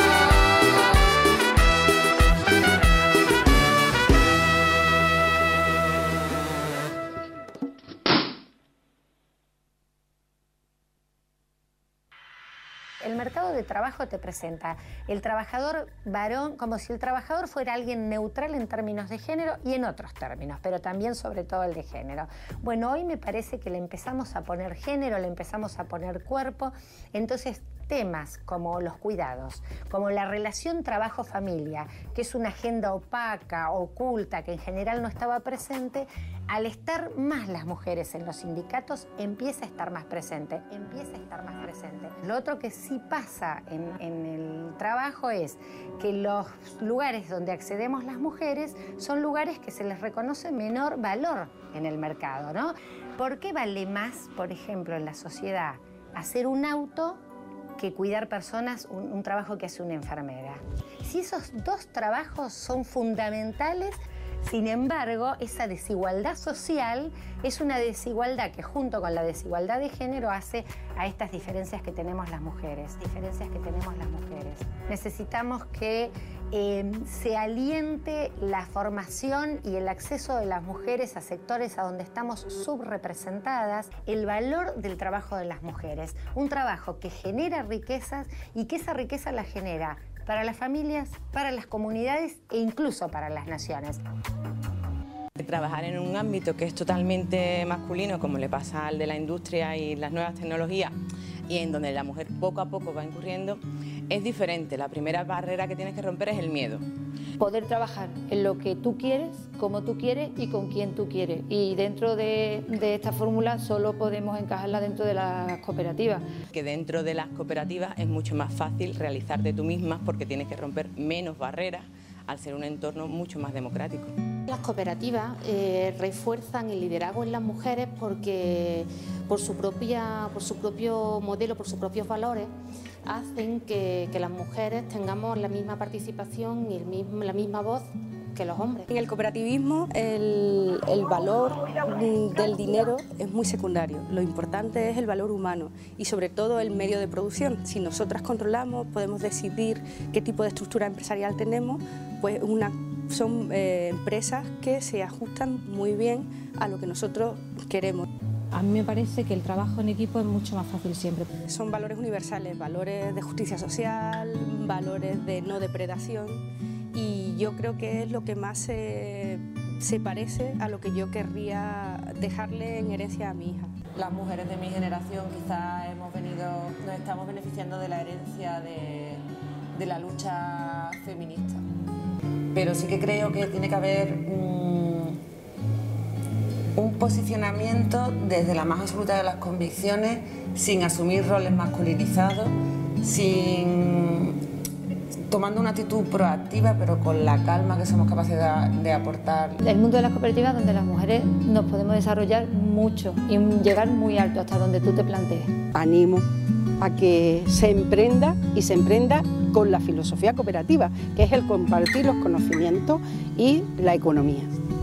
El mercado de trabajo te presenta el trabajador varón como si el trabajador fuera alguien neutral en términos de género y en otros términos, pero también sobre todo el de género. Bueno, hoy me parece que le empezamos a poner género, le empezamos a poner cuerpo, entonces temas como los cuidados, como la relación trabajo-familia, que es una agenda opaca, oculta, que en general no estaba presente, al estar más las mujeres en los sindicatos, empieza a estar más presente, empieza a estar más presente. Lo otro que sí pasa en, en el trabajo es que los lugares donde accedemos las mujeres son lugares que se les reconoce menor valor en el mercado, ¿no? ¿Por qué vale más, por ejemplo, en la sociedad hacer un auto que cuidar personas, un, un trabajo que hace una enfermera? Si esos dos trabajos son fundamentales, sin embargo, esa desigualdad social es una desigualdad que junto con la desigualdad de género hace a estas diferencias que tenemos las mujeres, diferencias que tenemos las mujeres. Necesitamos que eh, se aliente la formación y el acceso de las mujeres a sectores a donde estamos subrepresentadas, el valor del trabajo de las mujeres, un trabajo que genera riquezas y que esa riqueza la genera para las familias, para las comunidades e incluso para las naciones. Trabajar en un ámbito que es totalmente masculino, como le pasa al de la industria y las nuevas tecnologías, y en donde la mujer poco a poco va incurriendo, es diferente. La primera barrera que tienes que romper es el miedo. Poder trabajar en lo que tú quieres, como tú quieres y con quien tú quieres. Y dentro de, de esta fórmula solo podemos encajarla dentro de las cooperativas. Que dentro de las cooperativas es mucho más fácil realizarte tú misma porque tienes que romper menos barreras al ser un entorno mucho más democrático. Las cooperativas eh, refuerzan el liderazgo en las mujeres porque por su, propia, por su propio modelo, por sus propios valores, hacen que, que las mujeres tengamos la misma participación y el mismo, la misma voz que los hombres. En el cooperativismo el, el valor del dinero es muy secundario, lo importante es el valor humano y sobre todo el medio de producción. Si nosotras controlamos, podemos decidir qué tipo de estructura empresarial tenemos, pues una, son eh, empresas que se ajustan muy bien a lo que nosotros queremos. A mí me parece que el trabajo en equipo es mucho más fácil siempre. Son valores universales, valores de justicia social, valores de no depredación y yo creo que es lo que más se, se parece a lo que yo querría dejarle en herencia a mi hija. Las mujeres de mi generación quizás hemos venido, nos estamos beneficiando de la herencia de, de la lucha feminista. Pero sí que creo que tiene que haber un, un posicionamiento desde la más absoluta de las convicciones, sin asumir roles masculinizados, sin, tomando una actitud proactiva, pero con la calma que somos capaces de, de aportar. El mundo de las cooperativas donde las mujeres nos podemos desarrollar mucho y llegar muy alto hasta donde tú te plantees. Animo a que se emprenda y se emprenda con la filosofía cooperativa, que es el compartir los conocimientos y la economía.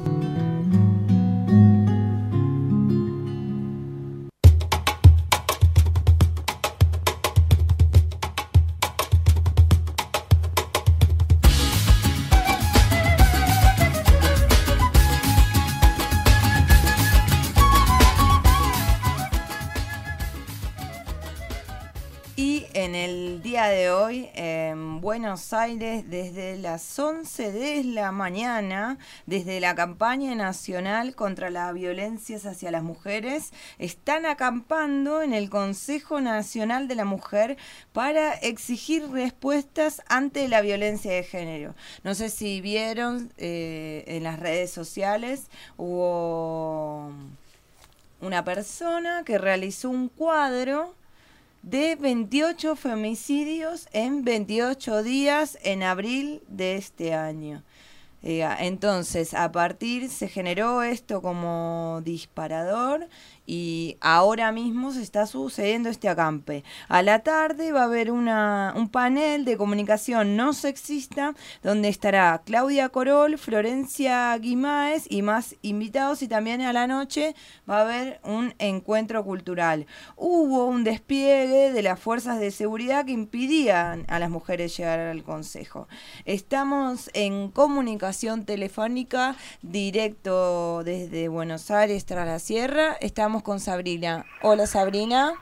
En el día de hoy, en Buenos Aires, desde las once de la mañana, desde la campaña nacional contra las violencias hacia las mujeres, están acampando en el Consejo Nacional de la Mujer para exigir respuestas ante la violencia de género. No sé si vieron eh, en las redes sociales, hubo una persona que realizó un cuadro de veintiocho femicidios en veintiocho días en abril de este año. Eh, entonces, a partir se generó esto como disparador y ahora mismo se está sucediendo este acampe. A la tarde va a haber una, un panel de comunicación no sexista donde estará Claudia Corol, Florencia Guimáez y más invitados, y también a la noche va a haber un encuentro cultural. Hubo un despliegue de las fuerzas de seguridad que impidían a las mujeres llegar al consejo. Estamos en comunicación telefónica directo desde Buenos Aires tras la sierra. Estamos con Sabrina. Hola, Sabrina.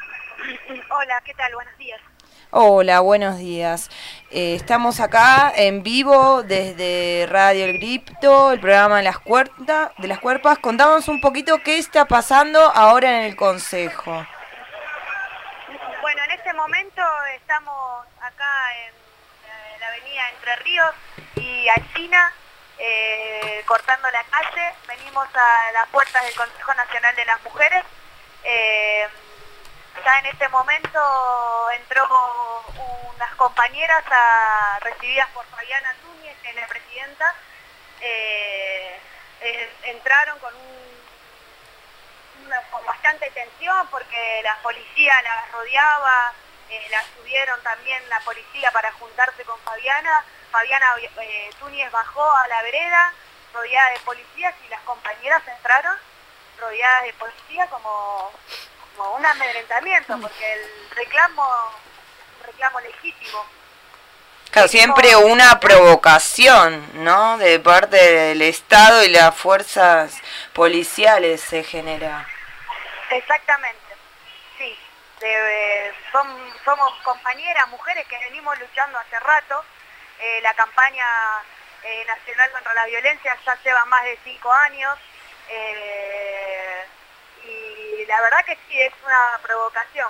Hola, ¿qué tal? Buenos días. Hola, buenos días. Eh, estamos acá en vivo desde Radio El Grito, el programa de las, cuerta, de las cuerpas. Contamos un poquito qué está pasando ahora en el Consejo. Bueno, en este momento estamos acá en, en la avenida Entre Ríos y Alsina, Eh, cortando la calle. Venimos a las puertas del Consejo Nacional de las Mujeres. Eh, ya en este momento entró unas compañeras a, recibidas por Fabiana Núñez, que es la presidenta. Eh, eh, entraron con, un, una, con bastante tensión porque la policía las rodeaba, eh, las subieron también la policía para juntarse con Fabiana. Fabiana eh, Túñez bajó a la vereda rodeada de policías y las compañeras entraron rodeadas de policía como, como un amedrentamiento, porque el reclamo es un reclamo legítimo. Claro, siempre una provocación, ¿no? De parte del Estado y las fuerzas policiales se genera. Exactamente, sí. De, son, somos compañeras, mujeres que venimos luchando hace rato. Eh, la campaña eh, Nacional contra la Violencia ya lleva más de cinco años. Eh, y la verdad que sí, es una provocación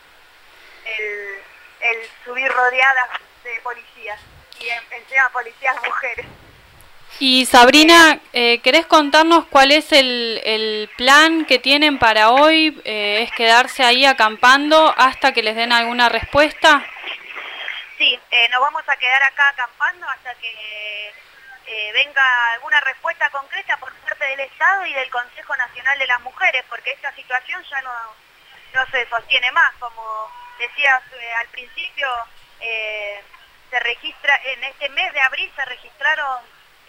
el, el subir rodeadas de policías y en, encima policías mujeres. Y Sabrina, eh, ¿querés contarnos cuál es el, el plan que tienen para hoy? Eh, ¿Es quedarse ahí acampando hasta que les den alguna respuesta? Sí, eh, nos vamos a quedar acá acampando hasta que eh, venga alguna respuesta concreta por parte del Estado y del Consejo Nacional de las Mujeres, porque esta situación ya no, no se sostiene más. Como decías eh, al principio, eh, se registra en este mes de abril se registraron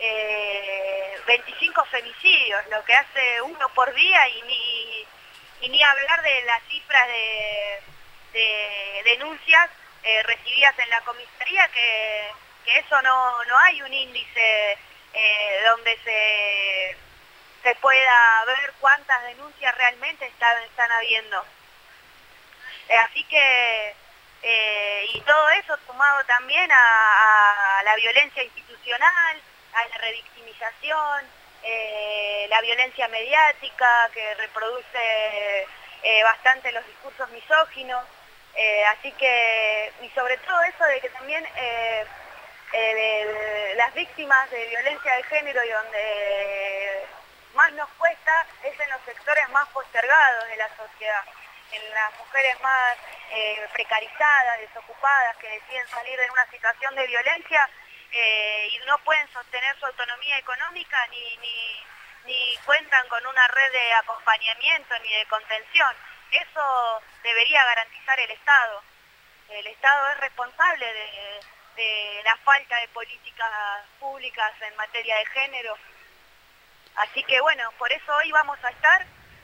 Eh, veinticinco femicidios, lo que hace uno por día, y ni, y ni hablar de las cifras de, de denuncias eh, recibidas en la comisaría, que, que eso no, no hay un índice eh, donde se, se pueda ver cuántas denuncias realmente están, están habiendo. Eh, así que, eh, y todo eso sumado también a, a la violencia institucional, a la revictimización, eh, la violencia mediática que reproduce eh, bastante los discursos misóginos, eh, así que, y sobre todo eso de que también eh, eh, de las víctimas de violencia de género y donde más nos cuesta es en los sectores más postergados de la sociedad, en las mujeres más eh, precarizadas, desocupadas, que deciden salir de una situación de violencia Eh, y no pueden sostener su autonomía económica ni, ni, ni cuentan con una red de acompañamiento ni de contención. Eso debería garantizar el Estado. El Estado es responsable de, de la falta de políticas públicas en materia de género. Así que bueno, por eso hoy vamos a estar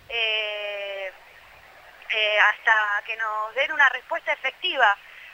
eh, eh, hasta que nos den una respuesta efectiva.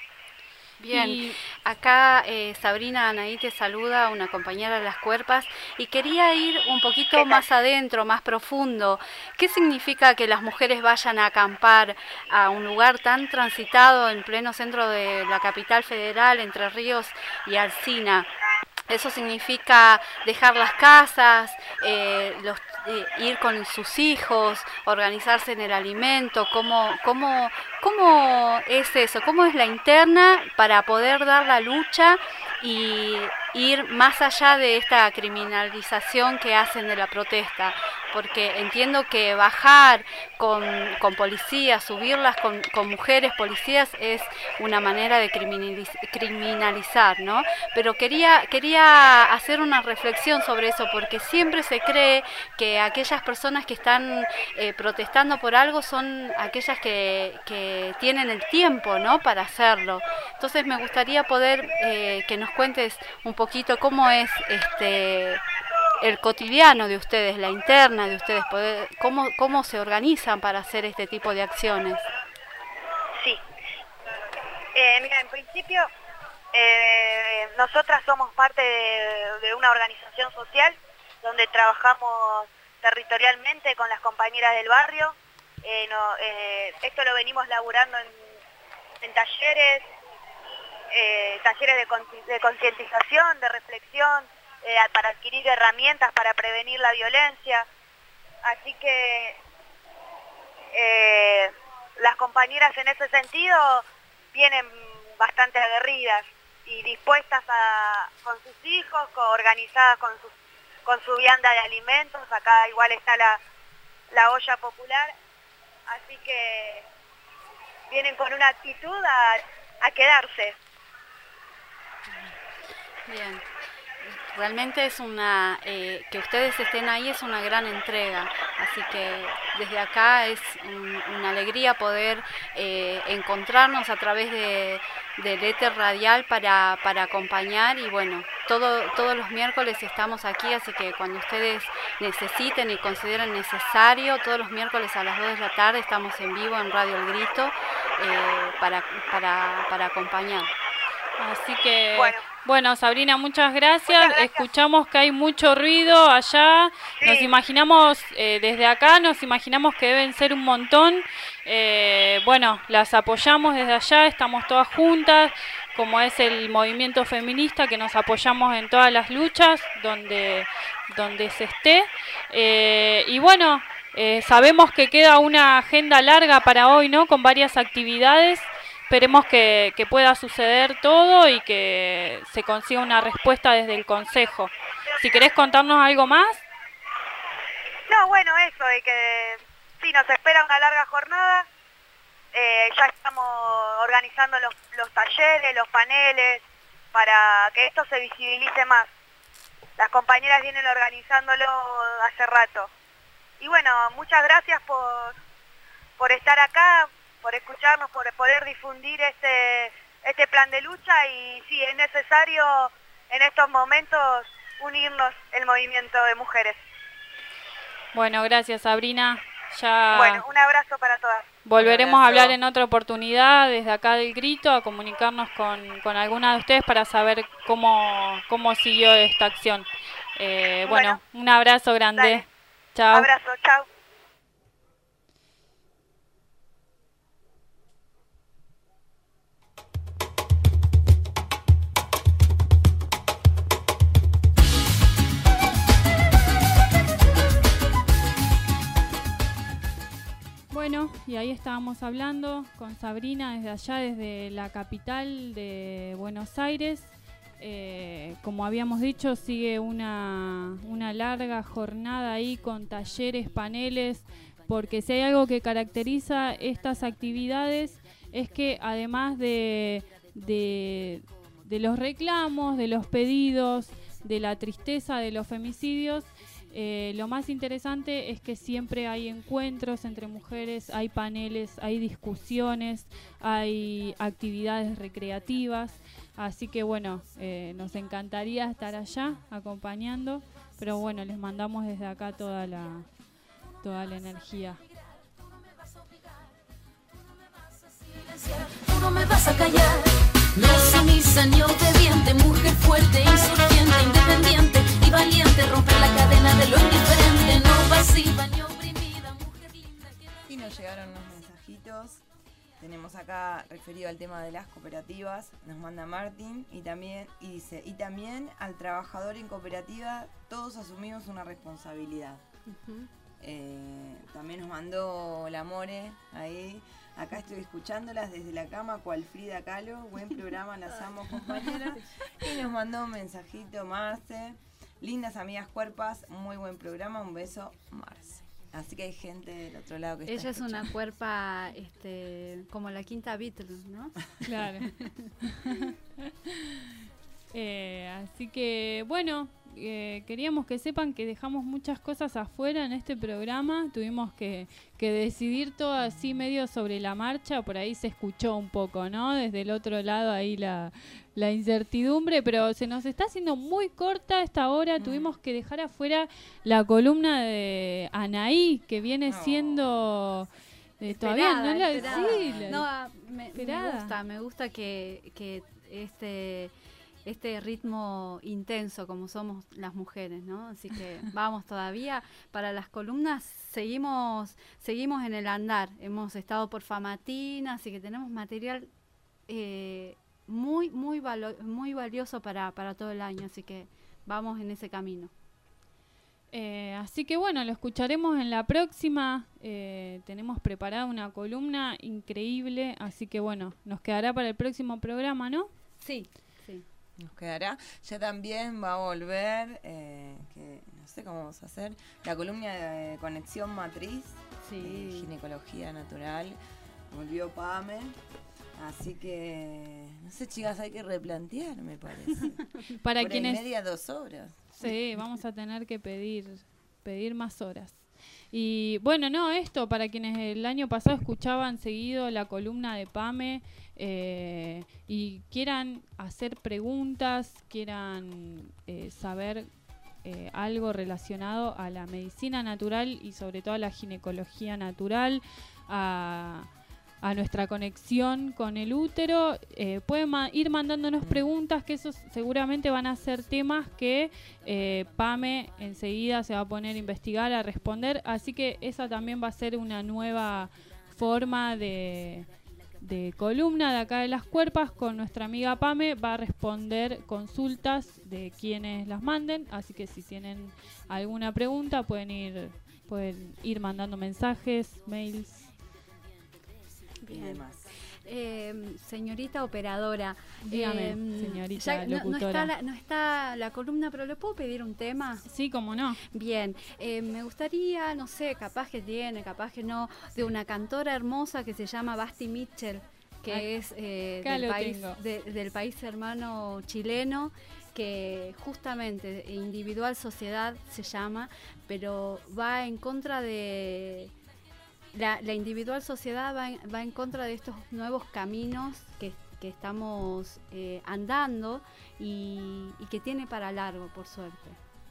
Bien, acá eh, Sabrina Anaí te saluda, una compañera de las Cuerpas, y quería ir un poquito más adentro, más profundo. ¿Qué significa que las mujeres vayan a acampar a un lugar tan transitado en pleno centro de la capital federal, Entre Ríos y Alsina? Eso significa dejar las casas, eh, los, eh, ir con sus hijos, organizarse en el alimento. ¿Cómo, cómo, ¿Cómo es eso? ¿Cómo es la interna para poder dar la lucha y ir más allá de esta criminalización que hacen de la protesta? Porque entiendo que bajar con, con policías, subirlas con, con mujeres policías es una manera de criminaliz, criminalizar, ¿no? Pero quería, quería hacer una reflexión sobre eso, porque siempre se cree que aquellas personas que están eh, protestando por algo son aquellas que, que tienen el tiempo, ¿no?, para hacerlo. Entonces me gustaría poder eh, que nos cuentes un poquito cómo es este el cotidiano de ustedes, la interna de ustedes, poder, cómo, cómo se organizan para hacer este tipo de acciones. Sí. Eh, mira, en principio, eh, nosotras somos parte de, de una organización social donde trabajamos territorialmente con las compañeras del barrio. Eh, no, eh, esto lo venimos laburando en, en talleres, eh, talleres de, de concientización, de reflexión, Eh, para adquirir herramientas para prevenir la violencia. Así que eh, las compañeras en ese sentido vienen bastante aguerridas y dispuestas a, con sus hijos, con, organizadas con su, con su vianda de alimentos. Acá igual está la, la olla popular, así que vienen con una actitud a, a quedarse. Bien. Realmente es una, eh, que ustedes estén ahí es una gran entrega, así que desde acá es un, una alegría poder eh, encontrarnos a través de, del éter radial para, para acompañar, y bueno, todo, todos los miércoles estamos aquí, así que cuando ustedes necesiten y consideren necesario, todos los miércoles a las dos de la tarde estamos en vivo en Radio El Grito eh, para, para, para acompañar. Así que, bueno, bueno Sabrina, muchas gracias. muchas gracias. Escuchamos que hay mucho ruido allá. Sí. Nos imaginamos, eh, desde acá, nos imaginamos que deben ser un montón. Eh, bueno, las apoyamos desde allá, estamos todas juntas. como es el movimiento feminista, que nos apoyamos en todas las luchas donde, donde se esté. Eh, y bueno, eh, sabemos que queda una agenda larga para hoy, ¿no? Con varias actividades. Esperemos que, que pueda suceder todo y que se consiga una respuesta desde el Consejo. Si querés contarnos algo más. No, bueno, eso, de que sí, nos espera una larga jornada. Eh, ya estamos organizando los, los talleres, los paneles, para que esto se visibilice más. Las compañeras vienen organizándolo hace rato. Y bueno, muchas gracias por, por estar acá, por escucharnos, por poder difundir este, este plan de lucha, y sí, es necesario en estos momentos unirnos el movimiento de mujeres. Bueno, gracias Sabrina. Ya bueno, un abrazo para todas. Volveremos a hablar en otra oportunidad desde acá del Grito, a comunicarnos con, con alguna de ustedes para saber cómo, cómo siguió esta acción. Eh, bueno, bueno, un abrazo grande. Dale. Chao. Abrazo, chao. Bueno, y ahí estábamos hablando con Sabrina desde allá, desde la capital de Buenos Aires. Eh, como habíamos dicho, sigue una, una larga jornada ahí con talleres, paneles, porque si hay algo que caracteriza estas actividades es que además de, de, de los reclamos, de los pedidos, de la tristeza de los femicidios, Eh, lo más interesante es que siempre hay encuentros entre mujeres, hay paneles, hay discusiones, hay actividades recreativas, así que bueno, eh, nos encantaría estar allá acompañando, pero bueno, les mandamos desde acá toda la, toda la energía. Tú no me vas a callar, no sumisa ni obediente, mujer fuerte, insurgente, independiente y valiente, romper la cadena de lo indiferente, no pasiva ni oprimida, mujer linda. Y nos llegaron unos mensajitos. Tenemos acá referido al tema de las cooperativas, nos manda Martín y también y dice, y también al trabajador en cooperativa todos asumimos una responsabilidad. Uh-huh. Eh, también nos mandó la More ahí. Acá estoy escuchándolas desde la cama, cual Frida Kahlo. Buen programa, las amo, compañeras. Y nos mandó un mensajito Marce. Lindas amigas cuerpas, muy buen programa. Un beso, Marce. Así que hay gente del otro lado que está Ella es escuchando. una cuerpa este, como la quinta Beatles, ¿no? Claro. eh, así que, bueno, eh, queríamos que sepan que dejamos muchas cosas afuera en este programa. Tuvimos que, que decidir todo así medio sobre la marcha. Por ahí se escuchó un poco, ¿no? Desde el otro lado ahí la, la incertidumbre, pero se nos está haciendo muy corta esta hora. Mm. Tuvimos que dejar afuera la columna de Anaí, que viene no. siendo... Eh, todavía esperada, no la... esperada. Sí, la no, me, me gusta, me gusta que, que este... este ritmo intenso como somos las mujeres, ¿no? Así que vamos todavía. Para las columnas seguimos seguimos en el andar. Hemos estado por Famatina, así que tenemos material eh, muy muy valo- muy valioso para, para todo el año, así que vamos en ese camino. Eh, así que bueno, lo escucharemos en la próxima. Eh, tenemos preparada una columna increíble, así que bueno, nos quedará para el próximo programa, ¿no? Sí, sí. Nos quedará. Ya también va a volver, eh, que no sé cómo vamos a hacer, la columna de Conexión Matriz, sí. de ginecología natural. Volvió Pame. Así que, no sé, chicas, hay que replantear, me parece. Para Hora quienes... y media, dos horas. Sí, vamos a tener que pedir, pedir más horas. Y bueno, no, esto, para quienes el año pasado escuchaban seguido la columna de Pame, eh, y quieran hacer preguntas, quieran eh, saber eh, algo relacionado a la medicina natural y sobre todo a la ginecología natural, a, a nuestra conexión con el útero, eh, pueden ma- ir mandándonos preguntas, que esos seguramente van a ser temas que eh, Pame enseguida se va a poner a investigar, a responder, así que esa también va a ser una nueva forma de... de columna de acá de Las Cuerpas con nuestra amiga Pame. Va a responder consultas de quienes las manden, así que si tienen alguna pregunta pueden ir, pueden ir mandando mensajes, mails. Bien. Eh, señorita operadora, dígame, eh, señorita ya, no, no, locutora. está la, no está la columna, pero ¿le puedo pedir un tema? Sí, cómo no. Bien, eh, me gustaría, no sé, capaz que tiene, capaz que no, de una cantora hermosa que se llama Basti Mitchell, que Ay, es eh, acá del, lo país, tengo. de- del país hermano chileno, que justamente Individual Sociedad se llama, pero va en contra de... La, la individual sociedad va en, va en contra de estos nuevos caminos que, que estamos eh, andando y, y que tiene para largo, por suerte.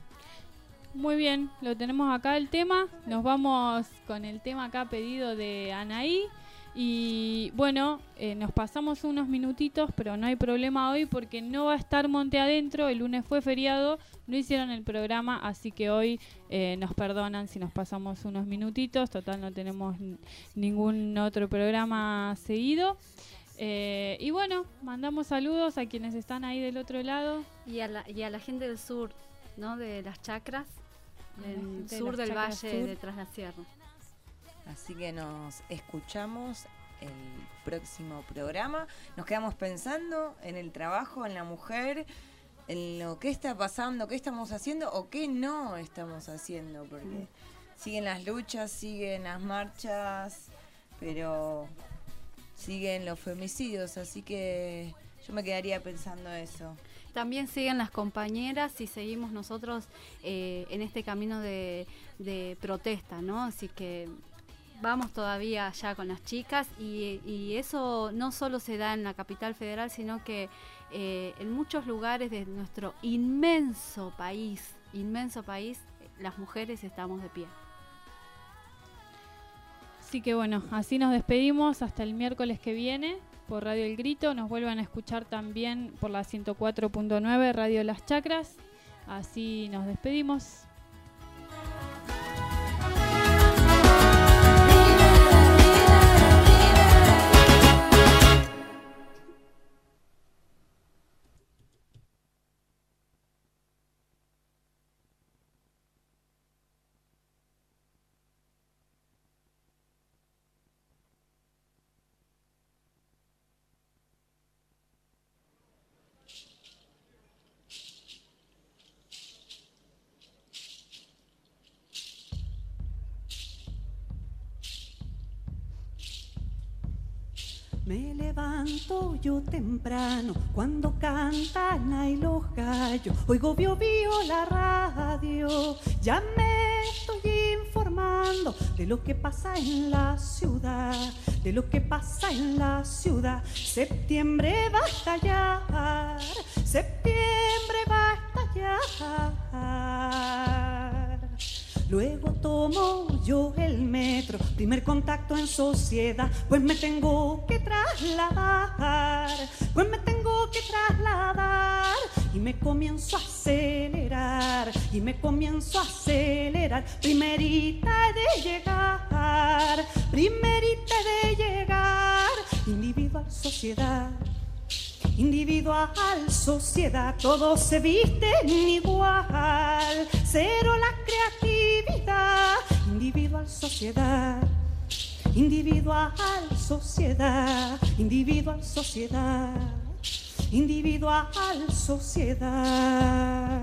Muy bien, lo tenemos acá el tema. Nos vamos con el tema acá pedido de Anaí. Y bueno, eh, nos pasamos unos minutitos, pero no hay problema hoy porque no va a estar Monte Adentro. El lunes fue feriado, no hicieron el programa, así que hoy eh, nos perdonan si nos pasamos unos minutitos. Total, no tenemos n- ningún otro programa seguido. Eh, y bueno, mandamos saludos a quienes están ahí del otro lado. Y a la, y a la gente del sur, ¿no? De las chacras, A la del gente de sur las del chacras valle sur. de Tras la Sierra. Así que nos escuchamos el próximo programa. Nos quedamos pensando en el trabajo, en la mujer, en lo que está pasando, qué estamos haciendo o qué no estamos haciendo, porque Mm. siguen las luchas, siguen las marchas, pero siguen los femicidios, así que yo me quedaría pensando eso. También siguen las compañeras y seguimos nosotros eh, en este camino de, de protesta, ¿no? Así que vamos todavía allá con las chicas y, y eso no solo se da en la capital federal, sino que eh, en muchos lugares de nuestro inmenso país, inmenso país, las mujeres estamos de pie. Así que bueno, así nos despedimos hasta el miércoles que viene por Radio El Grito. Nos vuelvan a escuchar también por la ciento cuatro punto nueve Radio Las Chacras. Así nos despedimos. Me levanto yo temprano cuando cantan ahí los gallos. Oigo bio bio la radio, ya me estoy informando de lo que pasa en la ciudad, de lo que pasa en la ciudad. Septiembre va a estallar, septiembre va a estallar. Luego tomo yo el metro, primer contacto en sociedad, pues me tengo que trasladar, pues me tengo que trasladar y me comienzo a acelerar, y me comienzo a acelerar. Primerita he de llegar, primerita he de llegar, individual, sociedad. Individual, sociedad, todos se visten igual, cero la creatividad. Individual, sociedad, individual, sociedad, individual, sociedad, individual, sociedad.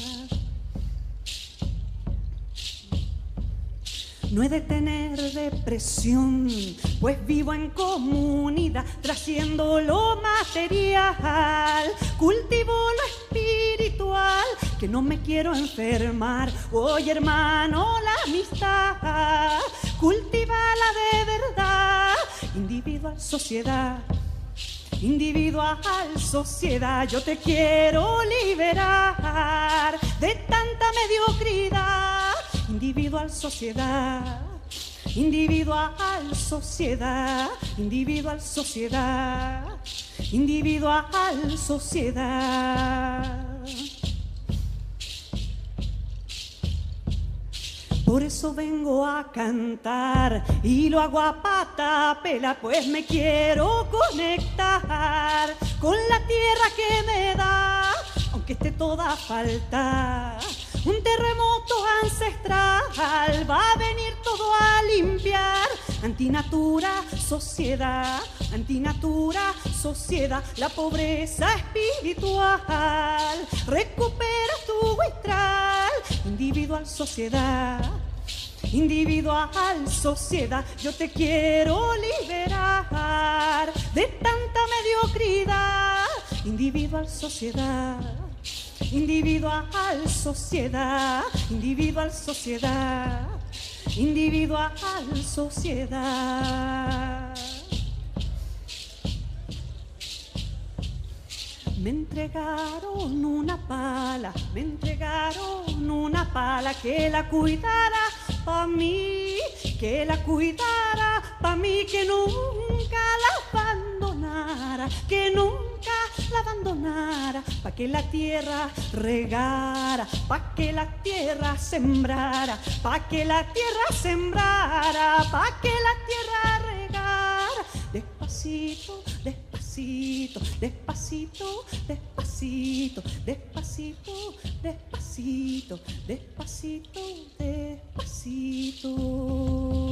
No he de tener depresión, pues vivo en comunidad, trasciendo lo material, cultivo lo espiritual, que no me quiero enfermar. Oye, hermano, la amistad, cultívala de verdad. Individual, sociedad, individual, sociedad, yo te quiero liberar de tanta mediocridad. Individual, sociedad, individual, sociedad, individual, sociedad, individual, sociedad. Por eso vengo a cantar y lo hago a pata pela, pues me quiero conectar con la tierra que me da, aunque esté toda a falta. Un terremoto ancestral va a venir todo a limpiar. Antinatura, sociedad, antinatura, sociedad, la pobreza espiritual. Recupera tu huistral, individual, sociedad. Individual, sociedad, yo te quiero liberar de tanta mediocridad. Individual, sociedad. Individual, sociedad, individual, sociedad, individual, sociedad. Me entregaron una pala, me entregaron una pala que la cuidara pa' mí, que la cuidara pa' mí, que nunca la abandonara, que nunca la abandonara, pa' que la tierra regara, pa' que la tierra sembrara, pa' que la tierra sembrara, pa' que la tierra regara. Despacito, despacito, despacito, despacito, despacito, despacito, despacito, despacito.